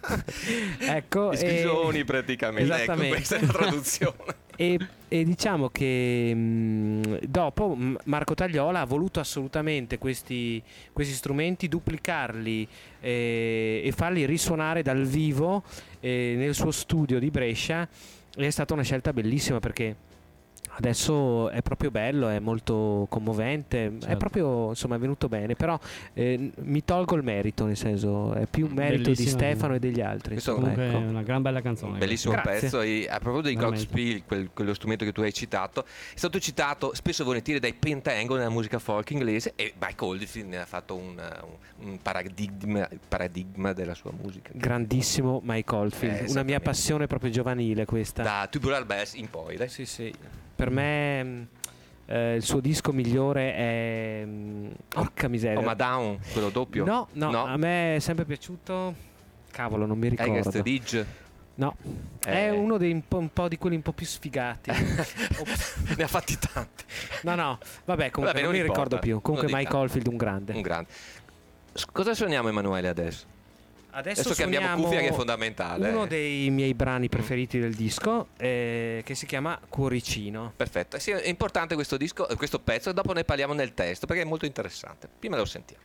Ecco, Gli scrigioni, praticamente. Esattamente. Ecco, questa è la traduzione. E, e diciamo che mh, dopo mh, Marco Tagliola ha voluto assolutamente questi, questi strumenti, duplicarli eh, e farli risuonare dal vivo eh, nel suo studio di Brescia, e è stata una scelta bellissima, perché adesso è proprio bello, è molto commovente, Certo. è proprio, insomma, è venuto bene. Però eh, mi tolgo il merito, nel senso è più un merito Bellissimo. di Stefano e degli altri, Questo insomma, Comunque ecco. è una gran bella canzone. Bellissimo Grazie. pezzo. E a proposito di Veramente. glockenspiel, quel, quello strumento che tu hai citato, è stato citato spesso e volentieri dai Pentangle nella musica folk inglese, e Mike Oldfield ne ha fatto un, un, un paradigma, paradigma della sua musica. Grandissimo Mike Oldfield, Eh, una mia esattamente. passione proprio giovanile questa. Da Tubular Bells in poi, dai. Sì, sì. Per me mh, eh, il suo disco migliore è mh, porca miseria. Oh, ma Down, quello doppio? No, no, a me è sempre piaciuto. Cavolo, non mi ricordo. Against the Ridge. No, Eh. è uno dei un po', un po' di quelli un po' più sfigati. Ops. Ne ha fatti tanti. No, no, vabbè, comunque Vabbè, non non mi importa. ricordo più. Comunque Non Mike dica. Oldfield un grande. Un grande. S- Cosa suoniamo, Emanuele, adesso? Adesso, Adesso cambiamo suoniamo cuffia, che è fondamentale. uno dei miei brani preferiti del disco, eh, che si chiama Cuoricino. Perfetto. Eh sì, è importante questo disco, eh, questo pezzo, e dopo ne parliamo nel testo, perché è molto interessante. Prima lo sentiamo.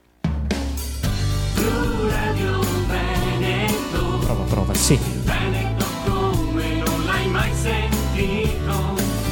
Prova, prova, sì. Come non l'hai mai sentito.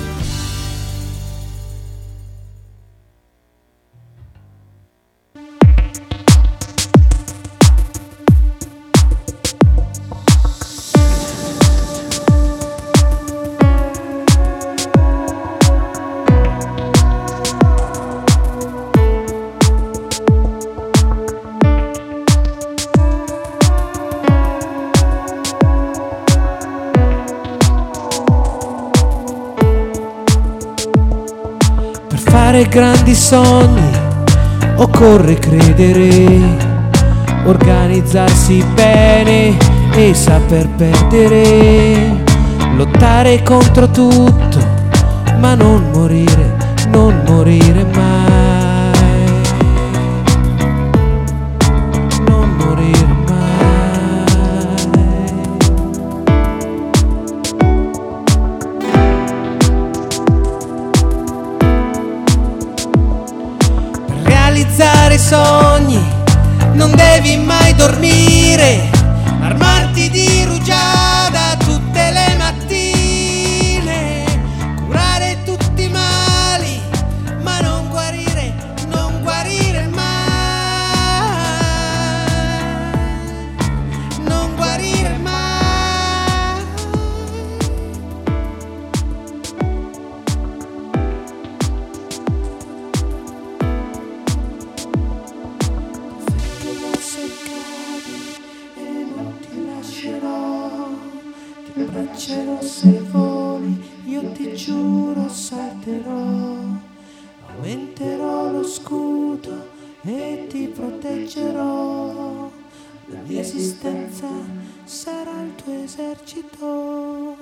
Per fare grandi sogni occorre credere, organizzarsi bene e saper perdere, lottare contro tutto, ma non morire, non morire mai, non morire mai. Per realizzare i sogni non devi mai dormire, armarti di rugiada tutte le mattine, curare tutti i mali, ma non guarire, non guarire mai, non guarire mai. scudo e ti proteggerò. La mia esistenza sarà il tuo esercito.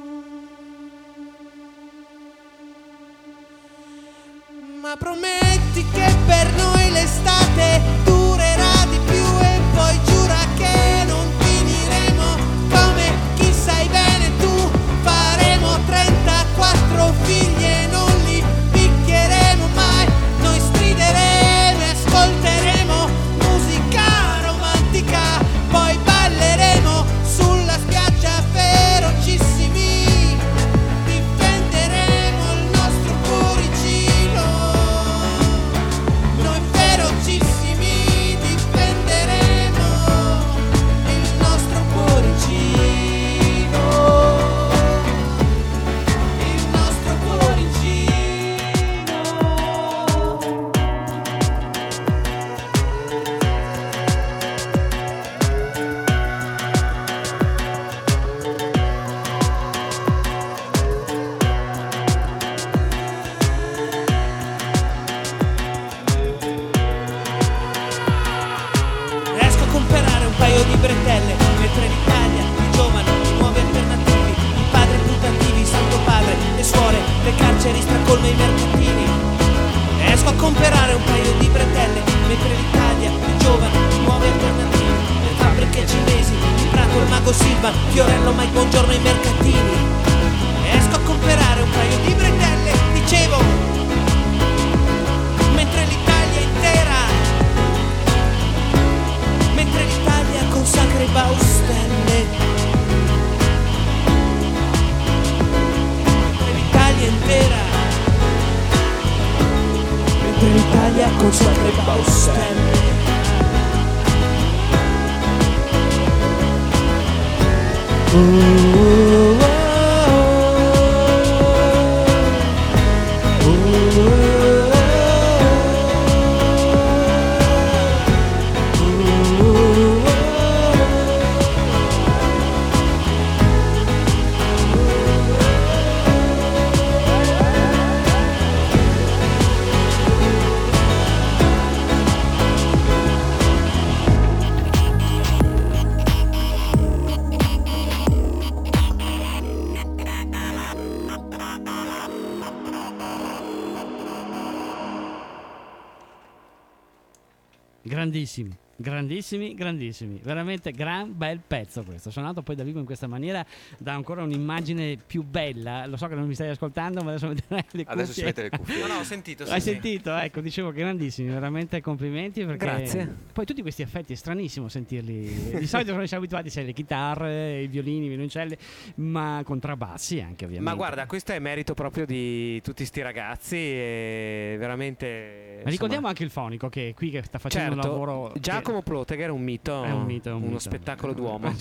Ma prometti che per noi l'estate durerà di più e poi giura che non finiremo come chi sai bene tu. Faremo trentaquattro figli e non li picchieremo mai. Noi strideremo e ascolteremo musica romantica, poi balleremo sulla spiaggia ferocissimi. Difenderemo il nostro cuoricino. Noi ferocissimi difenderemo il nostro cuoricino. Il nostro cuoricino. Riesco a comprare un paio di bretelle mentre l'Italia, i giovani, i nuovi alternativi, i padri putativi, il Santo Padre, le suore, le carceri stracolme i mercatini. Riesco a comprare un paio di bretelle mentre l'Italia, i giovani, i nuovi alternativi, le fabbriche cinesi, il Prato, il Mago Silva, Fiorello, Mike, buongiorno i mercatini. Riesco a comprare un paio di bretelle, dicevo, mentre l'Italia intera, mentre l'Italia consacra i baustelle, mentre l'Italia intera, mentre l'Italia consacra i baustelle. Oh, oh, oh, oh, oh. Grandissimi, grandissimi, grandissimi, veramente gran bel pezzo questo. Suonato poi da vivo in questa maniera dà ancora un'immagine più bella. Lo so che non mi stai ascoltando, ma adesso metterai le cuffie. Adesso si mette le cuffie. No, no, ho sentito. Sì, Hai sì. sentito? Ecco, dicevo che grandissimi, veramente complimenti perché Grazie. poi tutti questi effetti è stranissimo sentirli. Di solito noi siamo abituati sai le chitarre, i violini, i violoncelli, ma contrabbassi anche ovviamente. Ma guarda, questo è merito proprio di tutti sti ragazzi e veramente. Ma ricordiamo anche il fonico che è qui che sta facendo certo, un lavoro. Giacomo Plotegher è un mito, È un mito, è un uno mito. spettacolo d'uomo.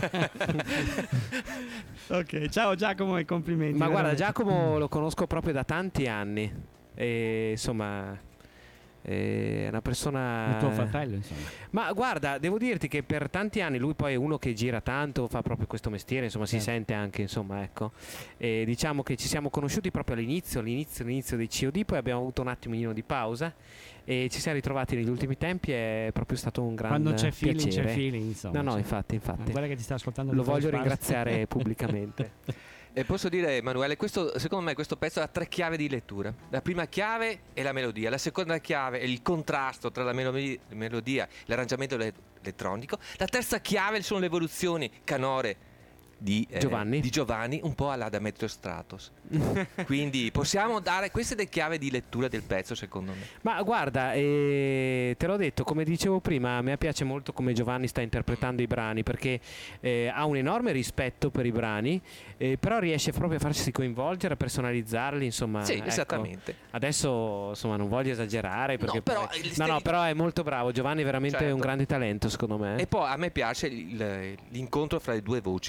Ok, ciao Giacomo e complimenti. Ma guarda, veramente. Giacomo lo conosco proprio da tanti anni e insomma è una persona. Il tuo fratello, insomma. Ma guarda, devo dirti che per tanti anni lui poi è uno che gira tanto, fa proprio questo mestiere, insomma si Certo. sente anche, insomma, ecco. E diciamo che ci siamo conosciuti proprio all'inizio, all'inizio, all'inizio dei C O D, poi abbiamo avuto un attimino di pausa e ci siamo ritrovati negli ultimi tempi, è proprio stato un grande Quando c'è feeling, piacere. c'è feeling, insomma. No, no, cioè. infatti, infatti. Guarda che ti sta ascoltando. Lo di fuori voglio spazio. ringraziare pubblicamente. E posso dire, Emanuele, questo, secondo me questo pezzo ha tre chiavi di lettura. La prima chiave è la melodia, la seconda chiave è il contrasto tra la melodi- melodia e l'arrangiamento ele- elettronico, la terza chiave sono le evoluzioni canore di eh, Giovanni. di Giovanni, un po' alla Demetrio Stratos. Quindi possiamo dare queste le chiavi di lettura del pezzo, secondo me. Ma guarda, eh, te l'ho detto, come dicevo prima, a me piace molto come Giovanni sta interpretando i brani, perché eh, ha un enorme rispetto per i brani, eh, però riesce proprio a farsi coinvolgere, a personalizzarli, insomma. Sì, ecco. esattamente. Adesso, insomma, non voglio esagerare, perché No, però poi- il no, stile- no, però è molto bravo. Giovanni è veramente Certo. un grande talento, secondo me. E poi a me piace il- l'incontro fra le due voci che sono molto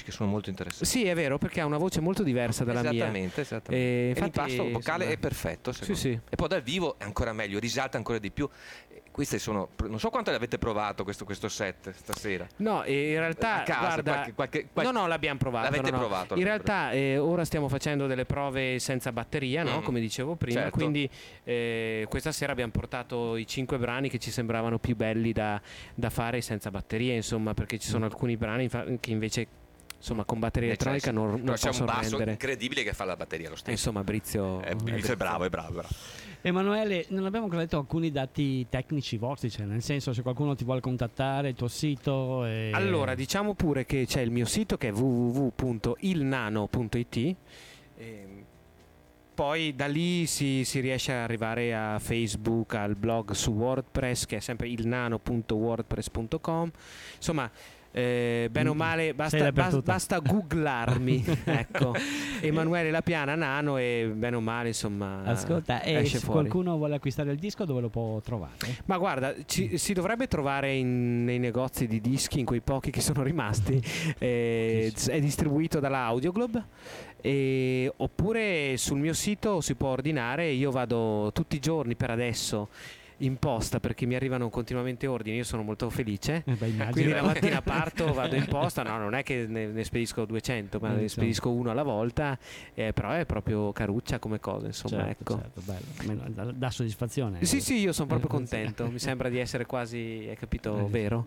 molto interessante. Sì, è vero, perché ha una voce molto diversa dalla esattamente, mia. Esattamente, E e infatti, l'impasto vocale insomma, è perfetto, secondo sì, me. sì. E poi dal vivo è ancora meglio, risalta ancora di più. Queste sono, non so quanto l'avete provato questo, questo set stasera. No, e in realtà, A casa, guarda, qualche- qualche- qualche- no, no, l'abbiamo provato. L'avete no, no. provato, In l'avete realtà, eh, ora stiamo facendo delle prove senza batteria, no? Mm. Come dicevo prima. Certo. Quindi, eh, questa sera abbiamo portato i cinque brani che ci sembravano più belli da, da fare senza batteria, insomma, perché ci sono alcuni brani infa- che invece, insomma, con batteria elettronica non, non Però c'è un possono basso rendere. incredibile che fa la batteria lo Eh, stesso. insomma, Brizio Eh, Brizio è bravo, è bravo, è bravo. Emanuele, non abbiamo ancora detto alcuni dati tecnici vostri, cioè nel senso, se qualcuno ti vuole contattare, il tuo sito. E... Allora, diciamo pure che c'è il mio sito che è w w w punto il nano punto i t. Ehm, Poi da lì si, si riesce ad arrivare a Facebook, al blog su WordPress che è sempre il nano punto wordpress punto com. Insomma, eh, bene o male Sei basta, dappertutto. basta googlarmi. Ecco, Emanuele Lapiana Nano e bene o male, insomma, Ascolta, e esce se fuori. qualcuno vuole acquistare il disco, dove lo può trovare? Ma guarda, ci- si dovrebbe trovare in- nei negozi di dischi, in quei pochi che sono rimasti. Eh, è distribuito dalla Audioglobe. E- oppure sul mio sito si può ordinare. Io vado tutti i giorni per adesso in posta perché mi arrivano continuamente ordini. Io sono molto felice. Eh beh, immagino. Quindi la mattina parto, vado in posta. No, non è che ne, ne spedisco duecento, ma Eh, ne insomma. spedisco uno alla volta. Eh, però è proprio caruccia come cosa, insomma. Certo, ecco. certo, bello. Almeno dà, dà soddisfazione. Sì, sì, io sono proprio Eh, contento. Mi sembra di essere quasi, hai capito, Eh, vero.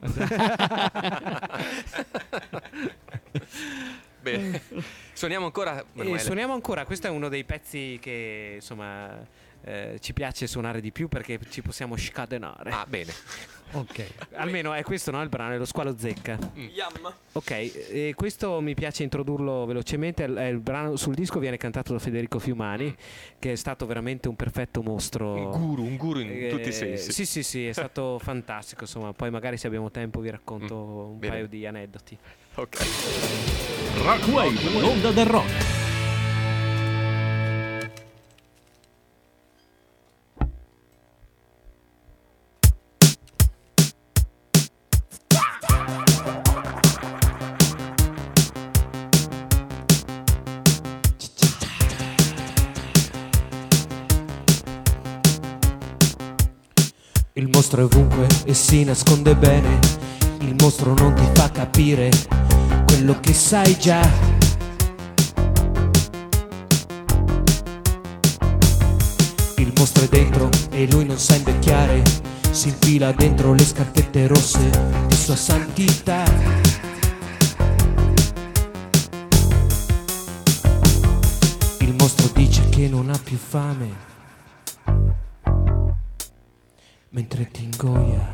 Bene. Suoniamo ancora, E Emanuele? suoniamo ancora. Questo è uno dei pezzi che insomma eh, ci piace suonare di più perché ci possiamo scatenare. Ah, bene. Ok. Almeno è questo, no? Il brano è lo squalo zecca. Yam. Ok, e questo mi piace introdurlo velocemente. È il brano sul disco viene cantato da Federico Fiumani, che è stato veramente un perfetto mostro. Un guru, un guru in Eh, tutti i sensi. Sì, sì, sì, è stato fantastico. Insomma, poi magari se abbiamo tempo vi racconto Mm, un bene. paio di aneddoti. Ok. Rockwave, l'onda del rock. Il mostro è ovunque e si nasconde bene. Il mostro non ti fa capire quello che sai già. Il mostro è dentro e lui non sa invecchiare. Si infila dentro le scarpette rosse di sua santità. Il mostro dice che non ha più fame mentre ti ingoia.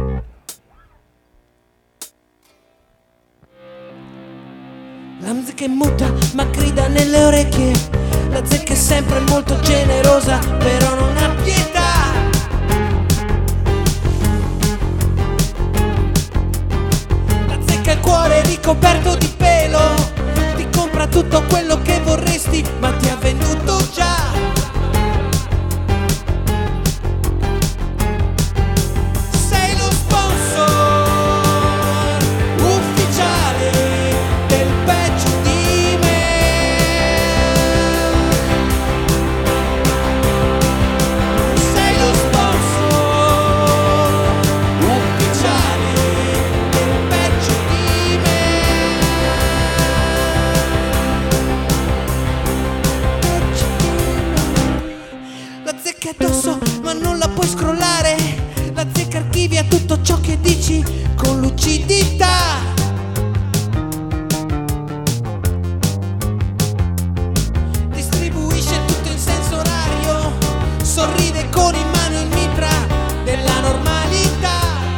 La musica è muta ma grida nelle orecchie. La zecca è sempre molto generosa, però non ha pietà. La zecca ha il cuore ricoperto di pelo. Ti compra tutto quello che vorresti, ma ti ha venduto già. Sei lo sponsor ufficiale del peggio di me. Sei lo sponsor ufficiale del peggio di me. Peggio di me. La zecca è addosso ma non la puoi scrollare. La zecca archivia tutto ciò che dici con lucidità. Distribuisce tutto in senso orario. Sorride con in mano il mitra della normalità.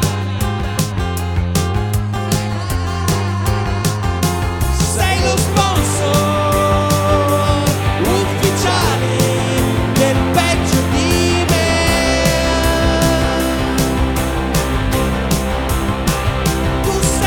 Sei lo sponsor ufficiale del peggio di me. Tu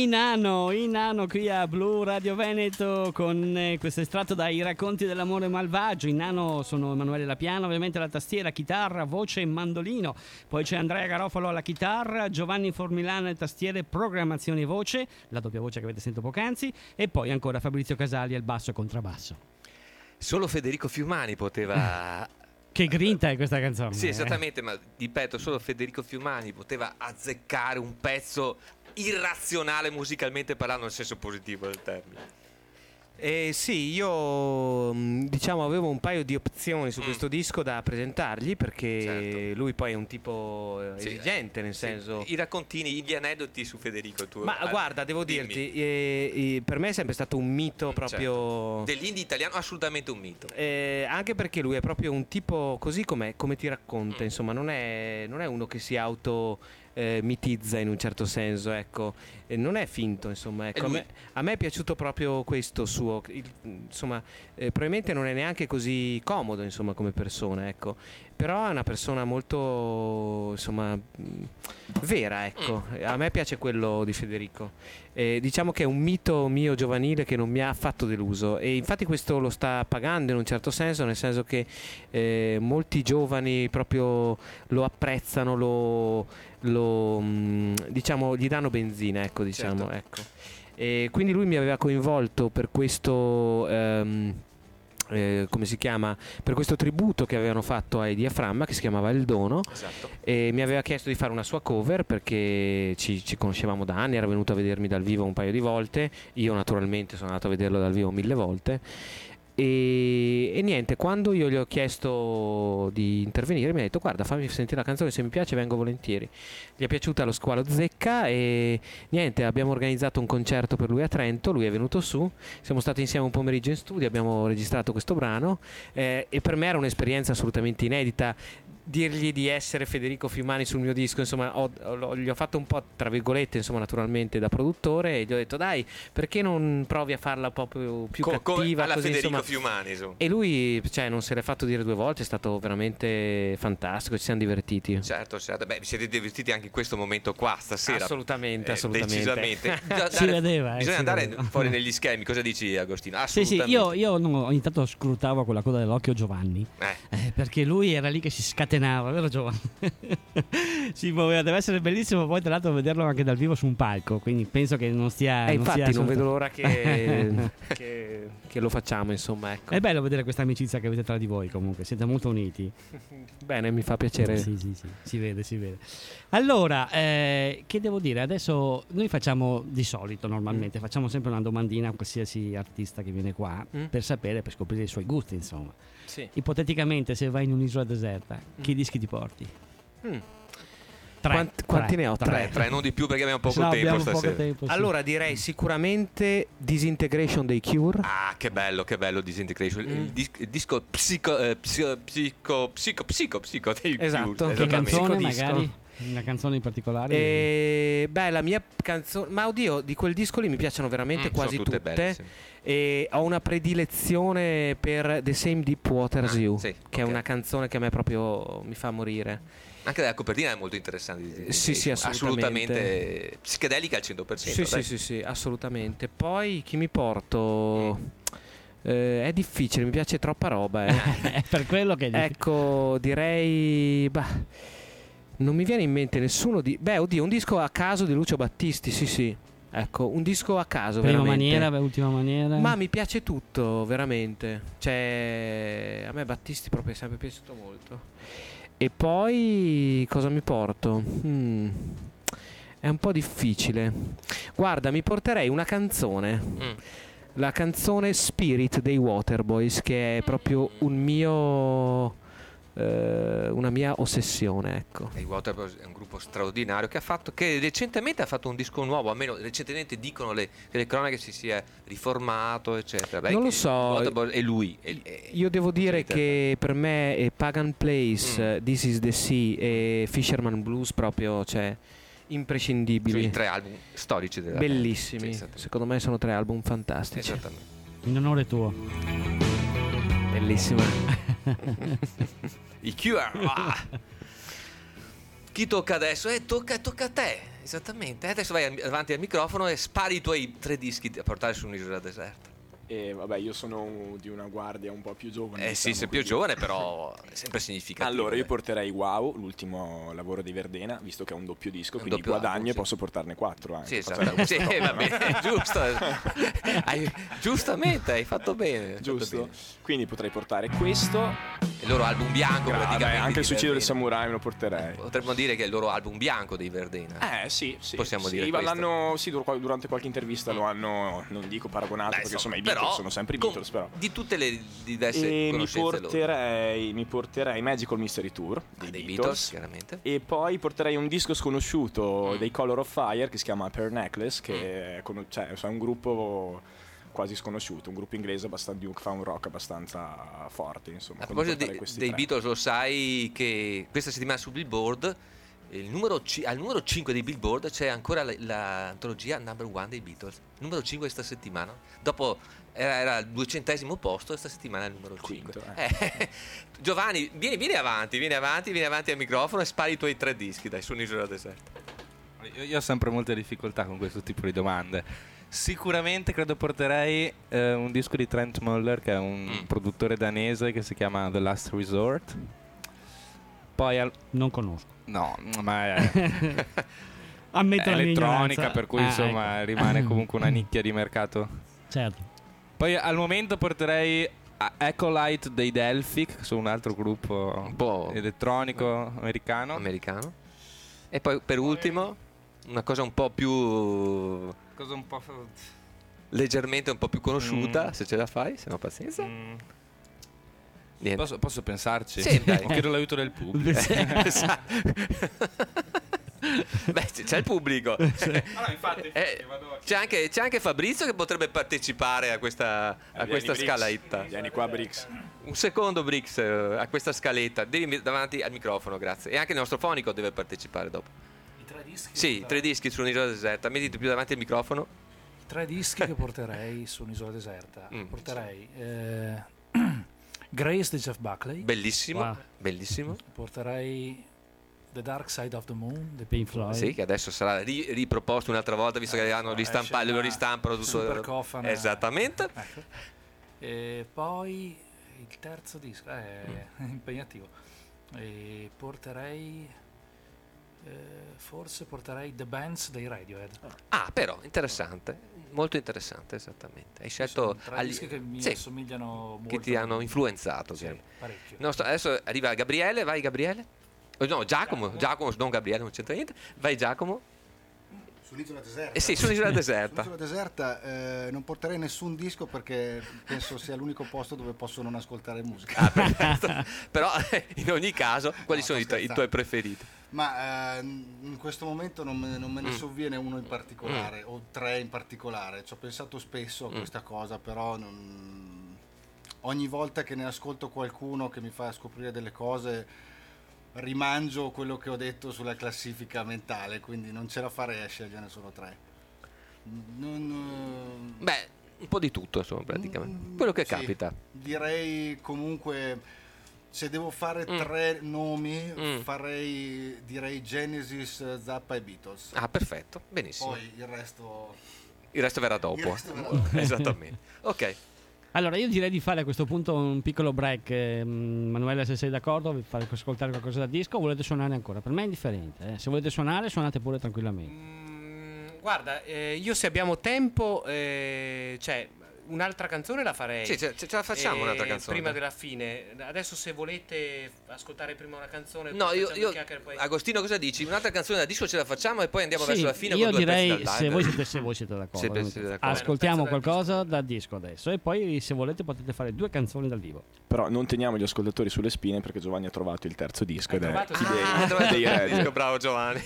Inano, Inano qui a Blu Radio Veneto con eh, questo estratto dai Racconti dell'amore malvagio. Inano sono Emanuele Lapiano, ovviamente alla tastiera, chitarra, voce e mandolino. Poi c'è Andrea Garofalo alla chitarra, Giovanni Formilano alle tastiere, programmazione e voce, la doppia voce che avete sentito poc'anzi, e poi ancora Fabrizio Casali al basso e contrabbasso. Solo Federico Fiumani poteva... Che grinta è questa canzone. Sì, eh? esattamente, ma ripeto, solo Federico Fiumani poteva azzeccare un pezzo irrazionale musicalmente parlando, nel senso positivo del termine. Eh, sì, io mh, diciamo avevo un paio di opzioni su Mm. questo disco da presentargli, perché Certo. lui poi è un tipo eh, Sì, esigente, nel sì, senso... i raccontini, gli aneddoti su Federico tu, Ma eh, guarda, devo dimmi. dirti, eh, eh, per me è sempre stato un mito proprio... Dell'indie italiano assolutamente un mito. Eh, anche perché lui è proprio un tipo così com'è, come ti racconta, Mm. insomma, non è, non è uno che si auto eh, mitizza in un certo senso, ecco, e non è finto, insomma, ecco. E A, lui- me, a me è piaciuto proprio questo suo, il- insomma, eh, probabilmente non è neanche così comodo, insomma, come persona, ecco, però è una persona molto, insomma, mh, vera, ecco. A me piace quello di Federico. Eh, diciamo che è un mito mio giovanile che non mi ha affatto deluso, e infatti questo lo sta pagando in un certo senso, nel senso che eh, molti giovani proprio lo apprezzano, lo, lo, mh, diciamo, gli danno benzina, ecco, diciamo, Certo. ecco. E quindi lui mi aveva coinvolto per questo ehm, eh, come si chiama, per questo tributo che avevano fatto ai Diaframma, che si chiamava Il Dono. Esatto. E mi aveva chiesto di fare una sua cover perché ci, ci conoscevamo da anni, era venuto a vedermi dal vivo un paio di volte, io naturalmente sono andato a vederlo dal vivo mille volte. E, e niente, quando io gli ho chiesto di intervenire mi ha detto: guarda, fammi sentire la canzone, se mi piace vengo volentieri. Gli è piaciuta lo Squalo Zecca e niente, abbiamo organizzato un concerto per lui a Trento, lui è venuto su, siamo stati insieme un pomeriggio in studio, abbiamo registrato questo brano, eh, e per me era un'esperienza assolutamente inedita. Dirgli di essere Federico Fiumani sul mio disco, insomma, ho, ho, gli ho fatto un po', tra virgolette, insomma, naturalmente da produttore, e gli ho detto: dai, perché non provi a farla proprio più Co- come cattiva, alla così, Federico insomma. Fiumani, insomma. E lui, cioè, non se l'è fatto dire due volte, è stato veramente fantastico, ci siamo divertiti. Certo, certo. Beh, vi siete divertiti anche in questo momento qua stasera. Assolutamente, Eh, assolutamente. Decisamente. Bisogna Si vedeva, eh, bisogna si andare vedeva. fuori negli schemi. Cosa dici, Agostino? Sì, sì, Assolutamente. io, io no, ogni tanto scrutavo con la coda dell'occhio Giovanni, Eh. eh, perché lui era lì che si scatenava, vero Giovanni? Si muoveva, deve essere bellissimo poi tra l'altro vederlo anche dal vivo su un palco, quindi penso che non stia... E non infatti sia non assolut- vedo l'ora che, che, che lo facciamo, insomma, ecco. È bello vedere questa amicizia che avete tra di voi, comunque siete molto uniti. Bene, mi fa piacere. Sì, sì, sì, si vede, si vede. Allora, eh, che devo dire? Adesso noi facciamo di solito, normalmente, Mm. facciamo sempre una domandina a qualsiasi artista che viene qua Mm. per sapere, per scoprire i suoi gusti, insomma. Sì. Ipoteticamente, se vai in un'isola deserta, che Mm. dischi ti porti? Mm. Tre. Quanti- quanti ne ho? Tre, tre, non di più perché abbiamo poco No, tempo abbiamo stasera. poco tempo, sì. Allora direi sicuramente Disintegration dei Cure. Ah, che bello, che bello Disintegration. Mm. Il, dis- il disco psico, eh, psico, psico, psico, psico, psico dei Esatto. Cure, Che Esattamente. canzone Psicodisco. magari? Una canzone in particolare? E, beh, la mia canzone, ma oddio, di quel disco lì mi piacciono veramente Mm, quasi sono tutte tutte. belle, sì. E ho una predilezione per The Same Deep Water as Ah, You, sì, che ok. è una canzone che a me proprio mi fa morire. Anche la copertina è molto interessante. di Eh, sì, sì, assolutamente. assolutamente psichedelica al cento per cento. Sì, dai. sì, sì, sì, assolutamente. Poi chi mi porto? Eh, è difficile, mi piace troppa roba. Eh. È per quello che dico. Ecco, direi. Bah, non mi viene in mente nessuno di. Beh, oddio, un disco a caso di Lucio Battisti, sì, sì. Ecco, un disco a caso, Prima veramente. maniera, beh, ultima maniera. Ma mi piace tutto, veramente. Cioè, a me Battisti proprio è sempre piaciuto molto. E poi cosa mi porto? Hmm, è un po' difficile. Guarda, mi porterei una canzone. Mm. La canzone Spirit dei Waterboys, che è proprio un mio eh, una mia ossessione, ecco. E i Waterboys è un gruppo straordinario che ha fatto che recentemente ha fatto un disco nuovo, almeno recentemente dicono le, che le cronache si sia riformato, eccetera. Beh, Non lo che so. i Waterboys è lui. è- è- Io devo dire sì, che per me è Pagan Place, Mm. eh, This is the Sea e Fisherman Blues proprio, cioè, imprescindibili. i tre album storici della Bellissimi. Sì, esattamente. Secondo me sono tre album fantastici. Esattamente. In onore tuo. Bellissima. I Cure. Ah. Chi tocca adesso? Eh, tocca, tocca a te. Esattamente. Adesso vai davanti al microfono e spari i tuoi tre dischi a portare su un'isola deserta. E vabbè, io sono di una guardia un po' più giovane. Eh sì, diciamo, sei più quindi- giovane, però è sempre significativo. Allora, io dai. porterei Wow, l'ultimo lavoro di Verdena, visto che è un doppio disco, Un quindi doppio guadagno album, e sì. posso portarne quattro anche. Sì, facendo esatto. questo. Sì, va bene, giusto. Hai- giustamente, hai fatto bene. hai fatto Giusto? bene. Quindi potrei portare questo. Il loro album bianco, Vabbè, praticamente. anche di il suicidio del Verdena. samurai me lo porterei. Potremmo dire che è il loro album bianco dei Verdena. Eh sì, sì. Possiamo sì, dire ma questo. l'hanno, sì, dur- durante qualche intervista lo hanno, non dico paragonato, Dai, perché insomma i però, Beatles sono sempre i con- Beatles, però. Di tutte le diverse E mi conoscenze loro. porterei, mi porterei Magical Mystery Tour Ah, dei, dei Beatles, Beatles, chiaramente. e poi porterei un disco sconosciuto Mm. dei Color of Fire che si chiama Pearl Necklace, che è, con- cioè, è un gruppo quasi sconosciuto, un gruppo inglese abbastanza, che fa un rock abbastanza forte, insomma. A Quindi proposito porterei dei, questi dei tre. Beatles, lo sai che questa settimana su Billboard il numero ci- al numero cinque dei Billboard c'è ancora la- l'antologia Number One dei Beatles. Numero cinque questa settimana. Dopo era, era al duecentesimo posto, questa settimana è il numero cinque. Quinto, Eh, Giovanni, vieni, vieni avanti, vieni avanti, vieni avanti al microfono e spari i tuoi tre dischi, dai, su un'isola deserta. Io, io ho sempre molte difficoltà con questo tipo di domande. Sicuramente credo porterei eh, un disco di Trent Muller, che è un Mm. produttore danese che si chiama The Last Resort. Poi al- Non conosco. no, ma è, Ammetto è la mia elettronica, ignoranza. per cui Ah, insomma ecco. rimane comunque una nicchia di mercato. Certo. Poi al momento porterei a Acolyte dei Delphi, che sono un altro gruppo Un po' elettronico americano. americano. E poi per ultimo una cosa un po' più Cosa un po'. leggermente un po' più conosciuta, Mm. se ce la fai, se no pazienza. Mm. Niente. Posso, posso pensarci? Sì, dai. O chiedo l'aiuto del pubblico. Esatto. Beh, c- c'è il pubblico. infatti, Eh, c'è, anche, c'è anche Fabrizio che potrebbe partecipare a questa, a Vieni, questa Brix. scaletta. Vieni qua, Brix. Un secondo, Brix, eh, a questa scaletta. Devi davanti al microfono, grazie. E anche il nostro fonico deve partecipare dopo. I tre dischi, Sì, che tre dischi su un'isola deserta. Mettiti più davanti al microfono. porterei- tre dischi che porterei su un'isola deserta. Mm. Porterei eh, Grace di Jeff Buckley, Bellissimo, Wow. bellissimo. porterei The Dark Side of the Moon dei Pink Floyd. Sì, che adesso sarà ri- riproposto un'altra volta, visto che hanno Eh, ristampato, esce lo una ristampano tutto. super cofana. Esattamente. Ecco. E poi il terzo disco è impegnativo. E porterei eh, forse porterei The Bands dei Radiohead. Ah, però, interessante. Molto interessante, esattamente. Hai Sono scelto tre agli- dischi che mi sì, assomigliano molto. che ti hanno influenzato. Sì, chiaro. parecchio. Nostro- adesso arriva Gabriele, vai Gabriele. Oh, no, Giacomo, Giacomo, non Gabriele, non c'entra niente. Vai Giacomo. Sull'isola deserta? Eh sì, sull'isola deserta. Sull'isola deserta eh, non porterei nessun disco perché penso sia l'unico posto dove posso non ascoltare musica. Ah, perfetto. Però in ogni caso, quali No, sono i, sto tu- i scherzando. tuoi preferiti? Ma eh, in questo momento non me, non me ne Mm. sovviene uno in particolare, o tre in particolare. Ci ho pensato spesso a Mm. questa cosa, però non- ogni volta che ne ascolto qualcuno che mi fa scoprire delle cose rimangio quello che ho detto sulla classifica mentale, quindi non ce la farei a sceglierne solo tre. Non, eh, Beh, un po' di tutto, insomma, praticamente. Mm, Quello che sì. capita. Direi comunque, se devo fare Mm. tre nomi, Mm. farei direi Genesis, Zappa e Beatles. Ah, perfetto, benissimo. Poi il resto Il resto verrà dopo. Il resto verrà dopo. Esattamente. Ok. Allora, io direi di fare a questo punto un piccolo break. eh, Manuela, se sei d'accordo, vi fare ascoltare qualcosa da disco o volete suonare ancora? Per me è indifferente. eh. Se volete suonare, suonate pure tranquillamente. Mm, guarda, eh, io se abbiamo tempo, eh, cioè un'altra canzone la farei. Sì, ce, ce la facciamo Eh, un'altra canzone. prima della fine. Adesso se volete ascoltare prima una canzone, No, poi io, facciamo io due chiacchiere, poi- Agostino, cosa dici? Un'altra canzone da disco ce la facciamo e poi andiamo Sì, verso la fine io con due pezzi direi, dal se live. voi siete, se voi siete d'accordo, Se siete d'accordo. ascoltiamo Bene, un pezzo qualcosa dal disco adesso e poi, se volete, potete fare due canzoni dal vivo. Però non teniamo gli ascoltatori sulle spine perché Giovanni ha trovato il terzo disco ed è trovato il Chi terzo dei- Ah, trovato dei il Radiohead. disco, bravo Giovanni.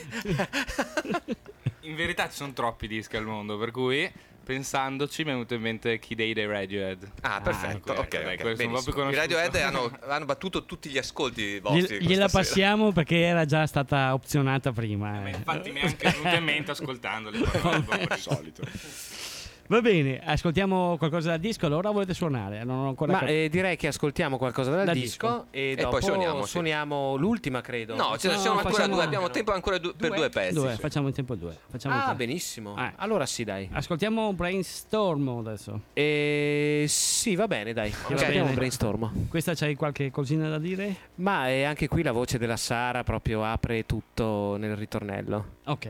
In verità ci sono troppi dischi al mondo, per cui pensandoci mi è venuto in mente Key Day dei Radiohead. Ah, perfetto. ecco, ok, dai, ok, questo è un po' benissimo. più I conosciuto. Radiohead hanno, hanno battuto tutti gli ascolti vostri. Gli- gliela questa sera. passiamo perché era già stata opzionata prima. Ma eh. infatti mi è anche venuto in mente ascoltandoli. Al solito. Va bene, ascoltiamo qualcosa dal disco. Allora volete suonare? Non ho ancora Ma cap- eh, direi che ascoltiamo qualcosa dal Da disco, disco. e, E dopo poi suoniamo, sì. suoniamo l'ultima, credo. No, ce ne No, sono ancora facciamo- due, abbiamo tempo ancora du- per due pezzi. Due, sì. facciamo in tempo due. Facciamo in Ah, tempo. benissimo. Eh. Allora sì, dai. Ascoltiamo Brainstorm adesso. E sì, va bene, dai. Va Ascoltiamo bene. Brainstorm. Questa c'hai qualche cosina da dire? Ma eh, anche qui la voce della Sara proprio apre tutto nel ritornello. Ok.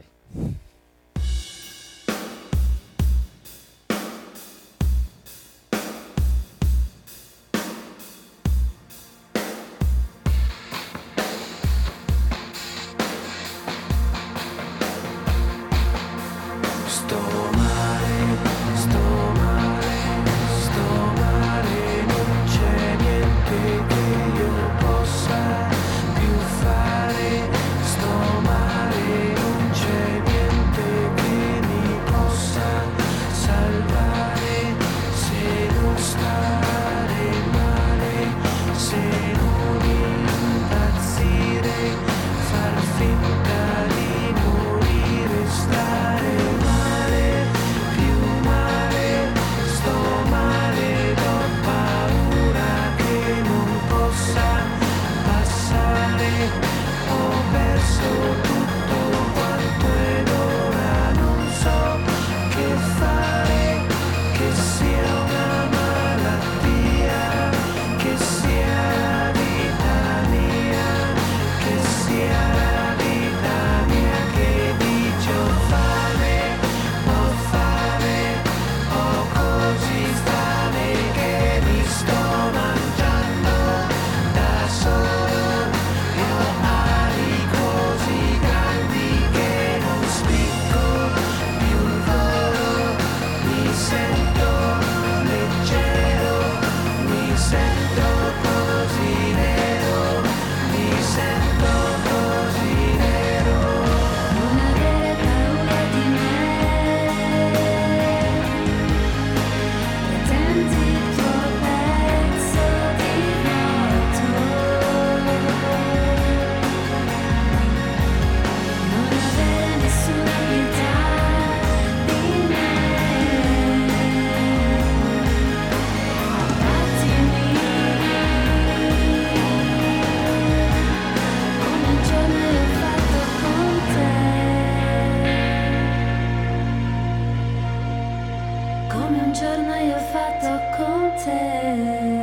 Sto male, sto male, sto male, non c'è niente che io possa più fare. Sto male, non c'è niente che mi possa salvare. Se non stare male, se non impazzire, far finta di morire, stare male, più male, sto male, ho paura che non possa passare, ho perso tutto quanto ed ora non so che fare, che sia una malattia, che sia la vita mia, che sia la vita mia che dice ho fame, ho fame, ho così fame che mi sto mangiando da solo, e ho ali così grandi che non spicco più il volo, mi sento leggero, mi sento così nero, mi sento così nero. Non avere paura di me, pretendi il tuo pezzo di volto, non avere nessuna pietà di me, abbattimi come un giorno io ho fatto con te, come un giorno io ho fatto con te.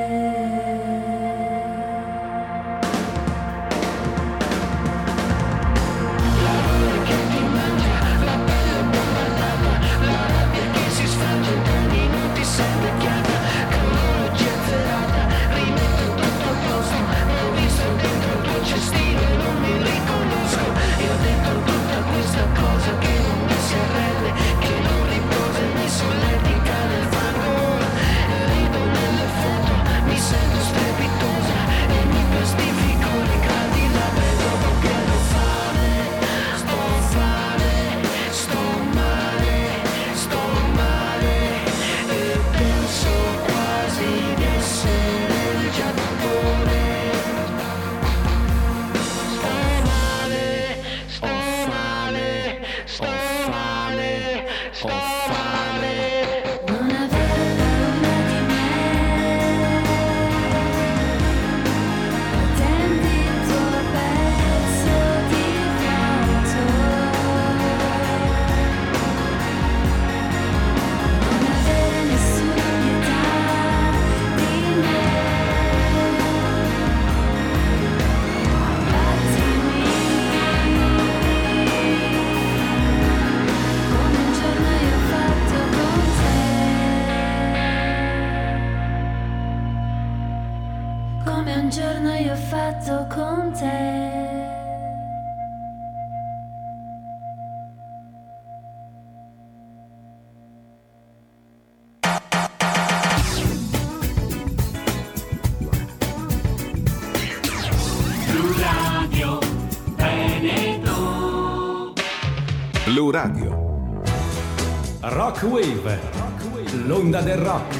Si sfrangia in tre minuti, sempre chiara, cronologia zerata, rimetto tutto a posto, ho visto dentro il tuo cestino e non mi riconosco, io dentro tutta questa cosa che non mi si arrende, che non riposa e mi solletica nel fango, rido nelle foto, mi sento strepitosa e mi plastifico le grandi labbra e dopo che ho fame, sto fame, sto male, sto male e penso quasi di essere il Giappone. Sto male, sto male, sto male, sto male. Non avere paura di me, pretendi il tuo pezzo di volto, non avere nessuna pietà di me, abbattimi come un giorno io ho fatto con te, come un giorno io ho fatto con te. Blu Radio. Rock Wave, l'onda del rock.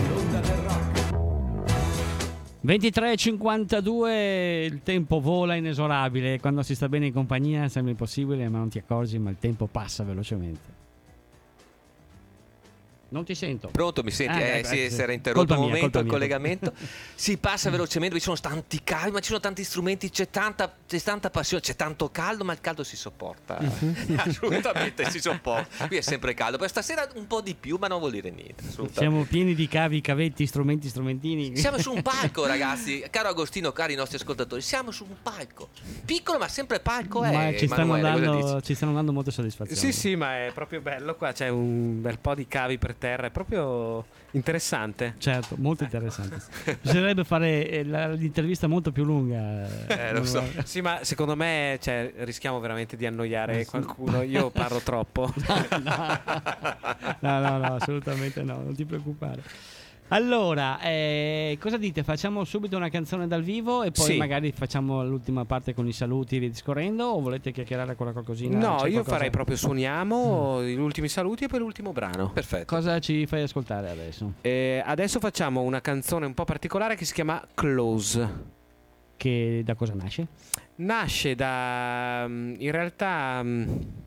ventitré e cinquantadue, il tempo vola inesorabile, quando si sta bene in compagnia sembra impossibile ma non ti accorgi, ma il tempo passa velocemente. Non ti sento. Pronto, mi senti? Ah, eh, ecco, sì, ecco, si era sì. interrotto un Colpa mia, momento colpa il mia. collegamento. Si passa velocemente, ci sono tanti cavi, ma ci sono tanti strumenti, c'è tanta, c'è tanta passione, c'è tanto caldo, ma il caldo si sopporta. Assolutamente si sopporta. Qui è sempre caldo, per stasera un po' di più, ma non vuol dire niente. Siamo pieni di cavi, cavetti, strumenti, strumentini. Siamo su un palco, ragazzi. Caro Agostino, cari nostri ascoltatori, siamo su un palco. Piccolo, ma sempre palco è. Ma ci stanno, Emanuele, cosa dando, dici? ci stanno dando molte soddisfazioni. Sì, sì, ma è proprio bello qua, c'è un bel po' di cavi per terra, è proprio interessante. Certo, molto interessante. Bisognerebbe fare eh, la- l'intervista molto più lunga. Eh, lo so. Sì, ma secondo me cioè, rischiamo veramente di annoiare Eh, sì. qualcuno. Io parlo troppo. No, no, no, assolutamente no, non ti preoccupare. Allora, eh, cosa dite? Facciamo subito una canzone dal vivo e poi Sì. magari facciamo l'ultima parte con i saluti e via discorrendo, o volete chiacchierare ancora qualcosina? No, C'è io qualcosa- farei proprio suoniamo gli ultimi saluti e poi l'ultimo brano. Perfetto. Cosa ci fai ascoltare adesso? Eh, adesso facciamo una canzone un po' particolare che si chiama Close. Che da cosa nasce? Nasce da mm, in realtà mm,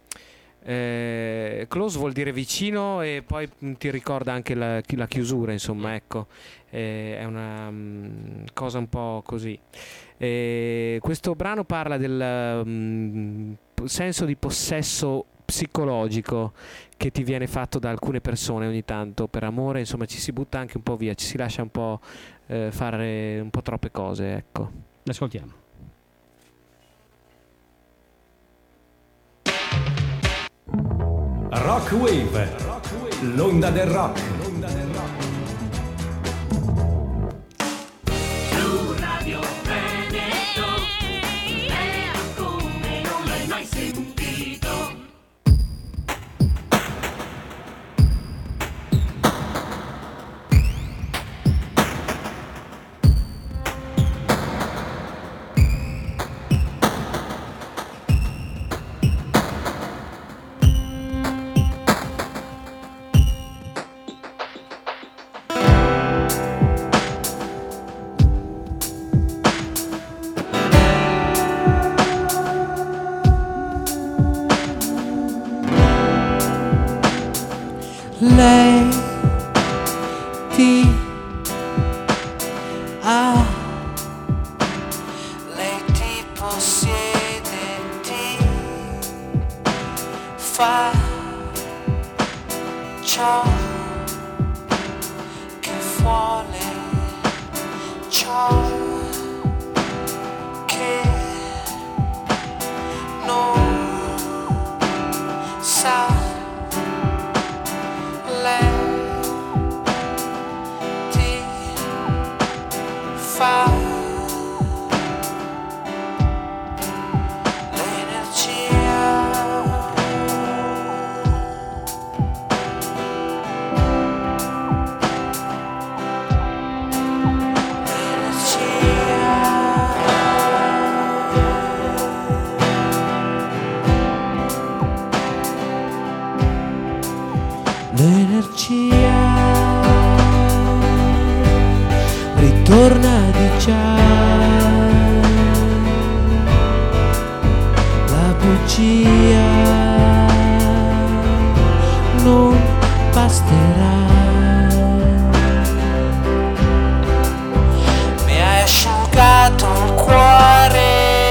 eh, close vuol dire vicino e poi mm, ti ricorda anche la, la chiusura, insomma, ecco. Eh, è una mm, cosa un po' così. Eh, questo brano parla del mm, senso di possesso psicologico che ti viene fatto da alcune persone ogni tanto per amore, insomma ci si butta anche un po' via, ci si lascia un po' eh, fare un po' troppe cose, ecco. L'ascoltiamo. Rock Wave, l'onda del rock. Blu Radio Veneto, è come non l'hai mai sentito. Lei ti ha, lei ti possiede, ti fa ciò che vuole, ciò che non sa. Lei ti fa l'energia, ritorna di già, la bugia non basterà, mi hai asciugato il cuore,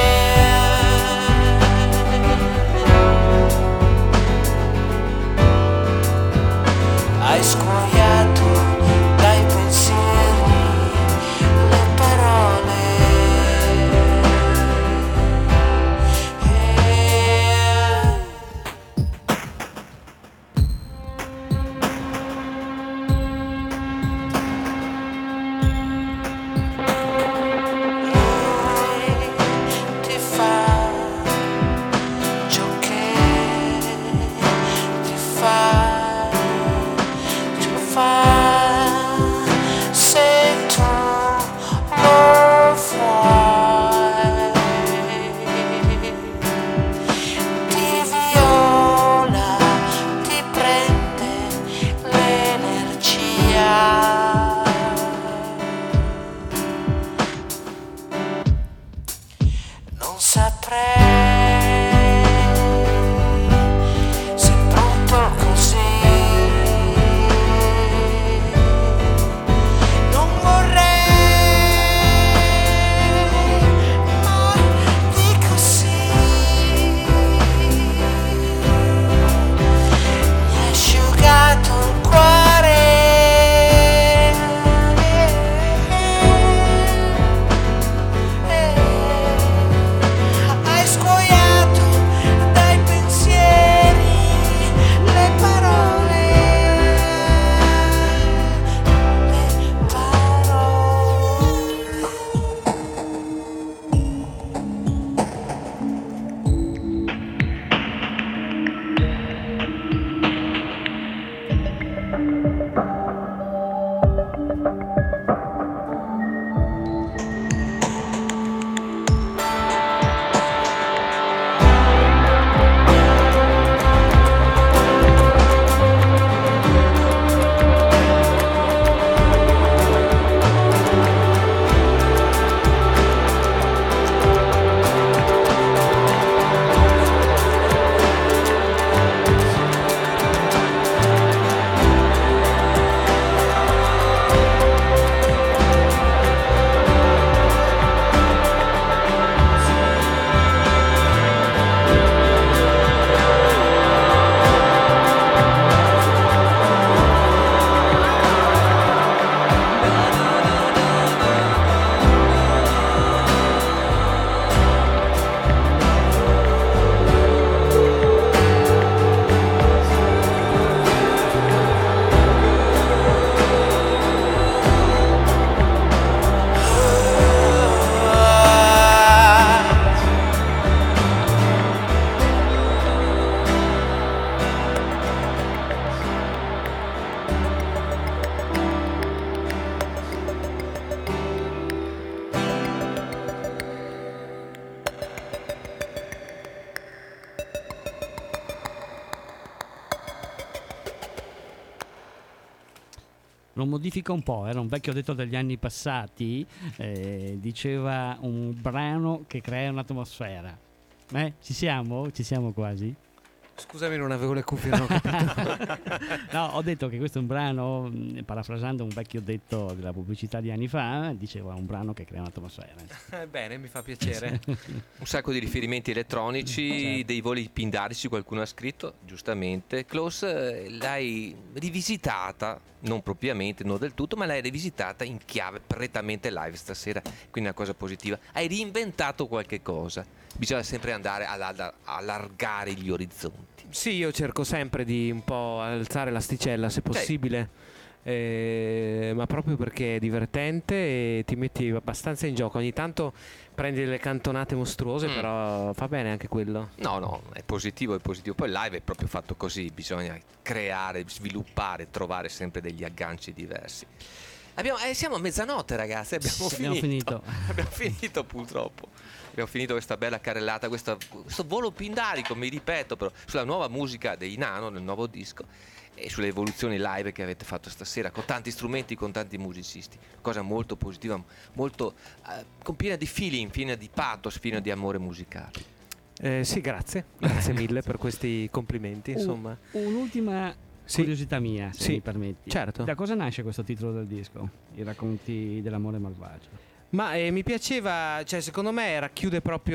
hai scuoiato dai pensieri le parole e ti fa ciò che ti fa. Se tu lo vuoi, ti viola, ti prende l'energia, non saprei se è brutto così. Lo modifica un po', era un vecchio detto degli anni passati, eh, diceva un brano che crea un'atmosfera. Eh, ci siamo? Ci siamo quasi? Scusami, non avevo le cuffie, non ho capito. No, ho detto che questo è un brano, mh, parafrasando un vecchio detto della pubblicità di anni fa, diceva un brano che crea un'atmosfera. Eh, Bene, mi fa piacere. Un sacco di riferimenti elettronici, Certo. dei voli pindarici, qualcuno ha scritto, giustamente. Klaus, eh, l'hai rivisitata, non propriamente, non del tutto, ma l'hai rivisitata in chiave prettamente live stasera, quindi una cosa positiva. Hai reinventato qualche cosa. Bisogna sempre andare a alla- allargare gli orizzonti. Sì, io cerco sempre di un po' alzare l'asticella se possibile, eh, ma proprio perché è divertente e ti metti abbastanza in gioco. Ogni tanto prendi delle cantonate mostruose, Mm. però fa bene anche quello. No, no, è positivo, è positivo. Poi il live è proprio fatto così, bisogna creare, sviluppare, trovare sempre degli agganci diversi. Abbiamo, eh, siamo a mezzanotte, ragazzi, abbiamo, Sì, abbiamo finito. finito. Abbiamo finito purtroppo. Abbiamo finito questa bella carrellata, questa- questo volo pindarico, mi ripeto, però, sulla nuova musica dei Nano, nel nuovo disco, e sulle evoluzioni live che avete fatto stasera, con tanti strumenti, con tanti musicisti. Cosa molto positiva, molto eh, con piena di feeling, piena di pathos, piena di amore musicale. Eh, sì, grazie, grazie mille per questi complimenti. Insomma, Un- un'ultima Sì. curiosità mia, se Sì, mi permetti. certo. Da cosa nasce questo titolo del disco? I racconti dell'amore malvagio. Ma eh, mi piaceva, cioè secondo me racchiude proprio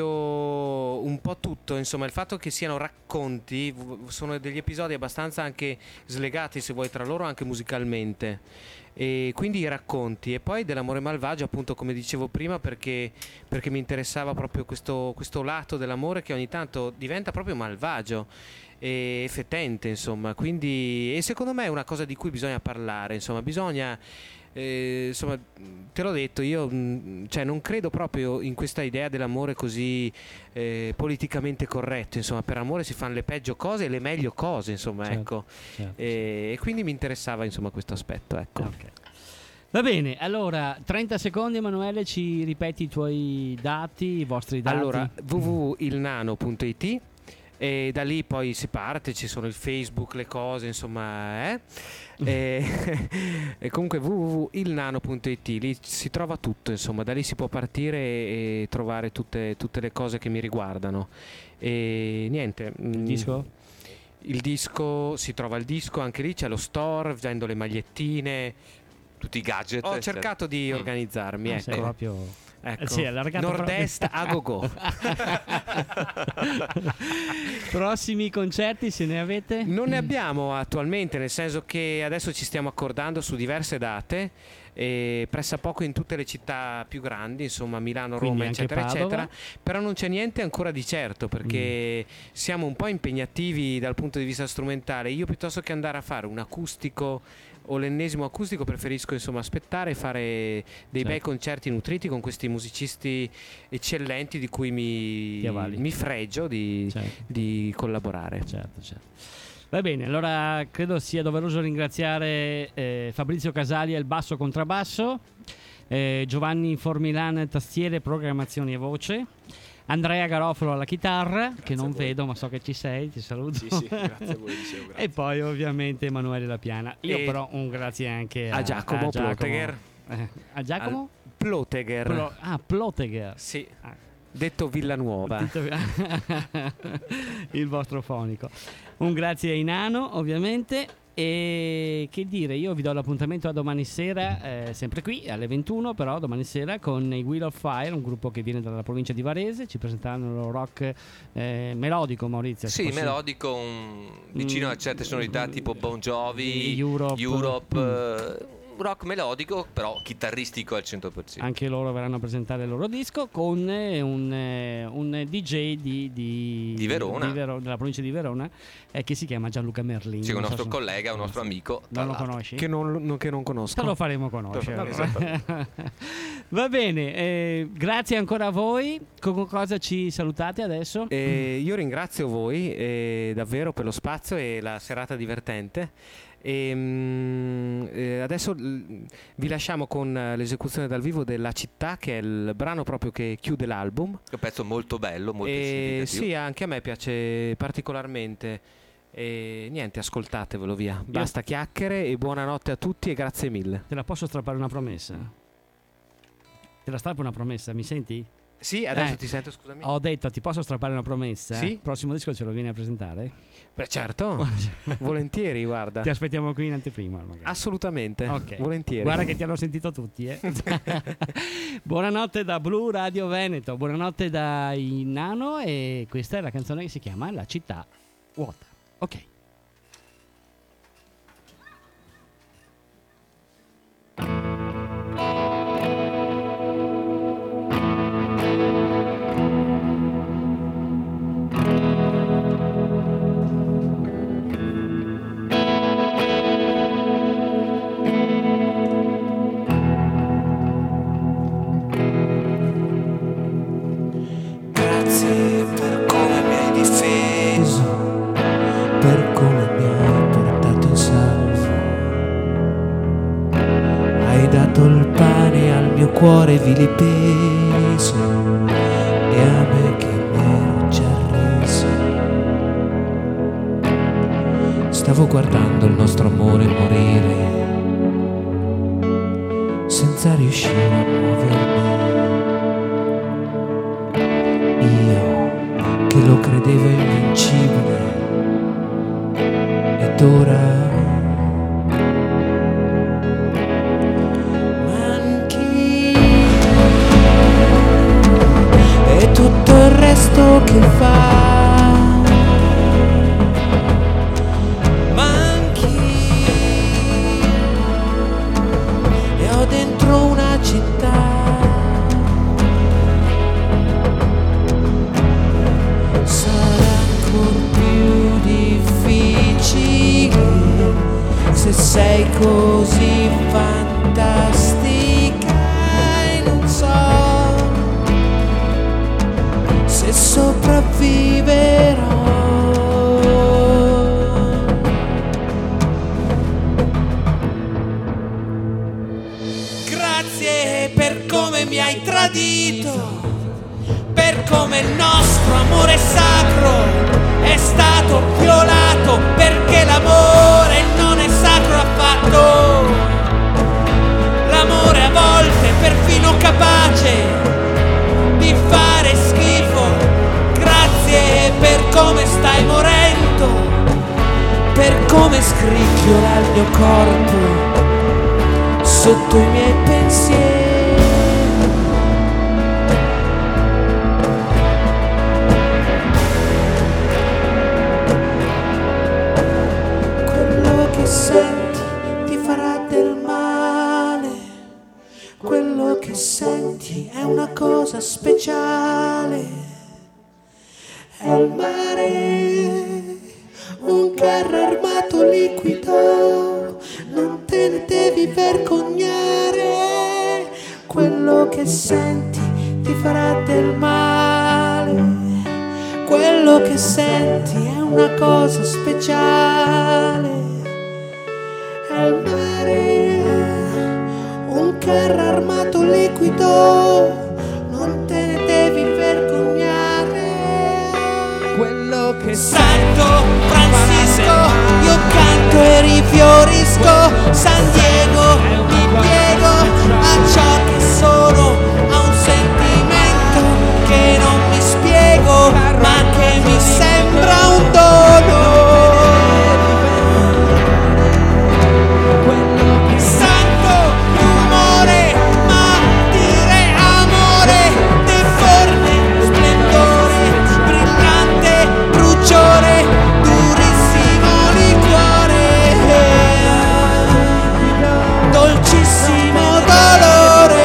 un po' tutto, insomma il fatto che siano racconti, v- sono degli episodi abbastanza anche slegati se vuoi tra loro anche musicalmente, e quindi i racconti e poi dell'amore malvagio appunto come dicevo prima perché, perché mi interessava proprio questo, questo lato dell'amore che ogni tanto diventa proprio malvagio e fetente, insomma, quindi e secondo me è una cosa di cui bisogna parlare, insomma bisogna eh, insomma te l'ho detto io, mh, cioè non credo proprio in questa idea dell'amore così eh, politicamente corretto, insomma per amore si fanno le peggio cose e le meglio cose, insomma, Certo, ecco. certo. E, e quindi mi interessava insomma questo aspetto, ecco. Ok. Va bene, allora trenta secondi Emanuele, ci ripeti i tuoi dati, i vostri dati. Allora w w w punto il nano punto i t e da lì poi si parte, ci sono il Facebook, le cose, insomma, eh? e, e comunque w w w punto il nano punto i t, lì si trova tutto, insomma, da lì si può partire e, e trovare tutte, tutte le cose che mi riguardano. E niente. Il disco? Il disco, si trova il disco, anche lì c'è lo store, vendo le magliettine. Tutti i gadget. Ho cioè- cercato di Mm. organizzarmi, Ah, sei ecco. proprio... Ecco. Eh sì, allargato Nord-est proprio. a go-go. Prossimi concerti se ne avete? Non ne abbiamo attualmente, nel senso che adesso ci stiamo accordando su diverse date, e pressappoco in tutte le città più grandi, insomma Milano, Quindi Roma, anche eccetera, Padova? eccetera. Però non c'è niente ancora di certo perché siamo un po' impegnativi dal punto di vista strumentale. Io piuttosto che andare a fare un acustico o l'ennesimo acustico preferisco insomma aspettare e fare dei Certo. bei concerti nutriti con questi musicisti eccellenti di cui mi, Ti avvali. mi fregio di, Certo. di collaborare. Certo, certo. Va bene, allora credo sia doveroso ringraziare eh, Fabrizio Casali al basso contrabbasso, eh, Giovanni Formilan tastiere, programmazioni e voce, Andrea Garofalo alla chitarra, che non vedo ma so che ci sei, ti saluto. Sì, sì, grazie a voi, dicevo, grazie. E poi ovviamente Emanuele Lapiana. Io E però un grazie anche a, a Giacomo Plotegher. Eh, a Giacomo? Plotegher. Plo- ah, Plotegher. Sì. Ah. Detto Villanuova. Il vostro fonico. Un grazie ai Nano ovviamente. E che dire, io vi do l'appuntamento a domani sera, eh, sempre qui alle ventuno, però domani sera con i Wheel of Fire, un gruppo che viene dalla provincia di Varese. Ci presenteranno il rock eh, melodico, Maurizio. Sì, se possibile. melodico, un- vicino Mm. a certe sonorità tipo Bon Jovi, Europe. Europe, Mm. eh, rock melodico, però chitarristico al cento per cento. Anche loro verranno a presentare il loro disco con eh, un, eh, un D J di, di, Di Verona. di Vero- della provincia di Verona, eh, che si chiama Gianluca Merlin. Sì, un Non so nostro se- collega, un nostro amico. tra Non lo l'altro. conosci? Che non, non- che non conosco. Te lo faremo conoscere. Esattamente. Va bene, eh, grazie ancora a voi. Con cosa ci salutate adesso? E io ringrazio voi eh, davvero per lo spazio e la serata divertente. E, mm, eh, adesso l- vi lasciamo con eh, l'esecuzione dal vivo della Città, che è il brano proprio che chiude l'album. È un pezzo molto bello, molto E significativo. sì, anche a me piace particolarmente. E niente, ascoltatevelo via. Basta chiacchiere e buonanotte a tutti e grazie mille. Te la posso strappare una promessa? Te la strappo una promessa, mi senti? Sì, adesso Eh, ti sento, scusami. Ho detto, ti posso strappare una promessa? Sì. Il prossimo disco ce lo vieni a presentare? Beh, certo, volentieri, guarda. Ti aspettiamo qui in anteprima, magari. Assolutamente, Ok. volentieri. Guarda che ti hanno sentito tutti, eh. Buonanotte da Blu Radio Veneto, buonanotte da Nano, e questa è la canzone che si chiama La città vuota. Ok. Grazie per come mi hai difeso, per come mi hai portato in salvo. Hai dato il pane al mio cuore vilipeso e a me che mi ero già reso. Stavo guardando il nostro amore morire senza riuscire a muovermi. Io che lo credevo invincibile ed ora manchi e tutto il resto che fa manchi e ho dentro una città. Se sei così fantastica e non so se sopravviverò. Grazie per come mi hai tradito, per come il nostro amore sacro è stato violato, perché l'amore non è sacro affatto. L'amore a volte è perfino capace di fare schifo. Grazie per come stai morendo, per come scricchiola il mio corpo sotto i miei pensieri. Senti ti farà del male, quello che senti è una cosa speciale. È il mare, un carro armato liquido, non te ne devi vergognare. Quello che senti ti farà del male, quello che senti è una cosa speciale. Al mare, un carro armato liquido, non te ne devi vergognare. Quello che Santo Francisco, io canto e rifiorisco. San Diego, mi piego a ciò che sono, a un sentimento che non mi spiego, ma che mi sembra un dono. Durissimo liquore, dolcissimo dolore.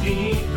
in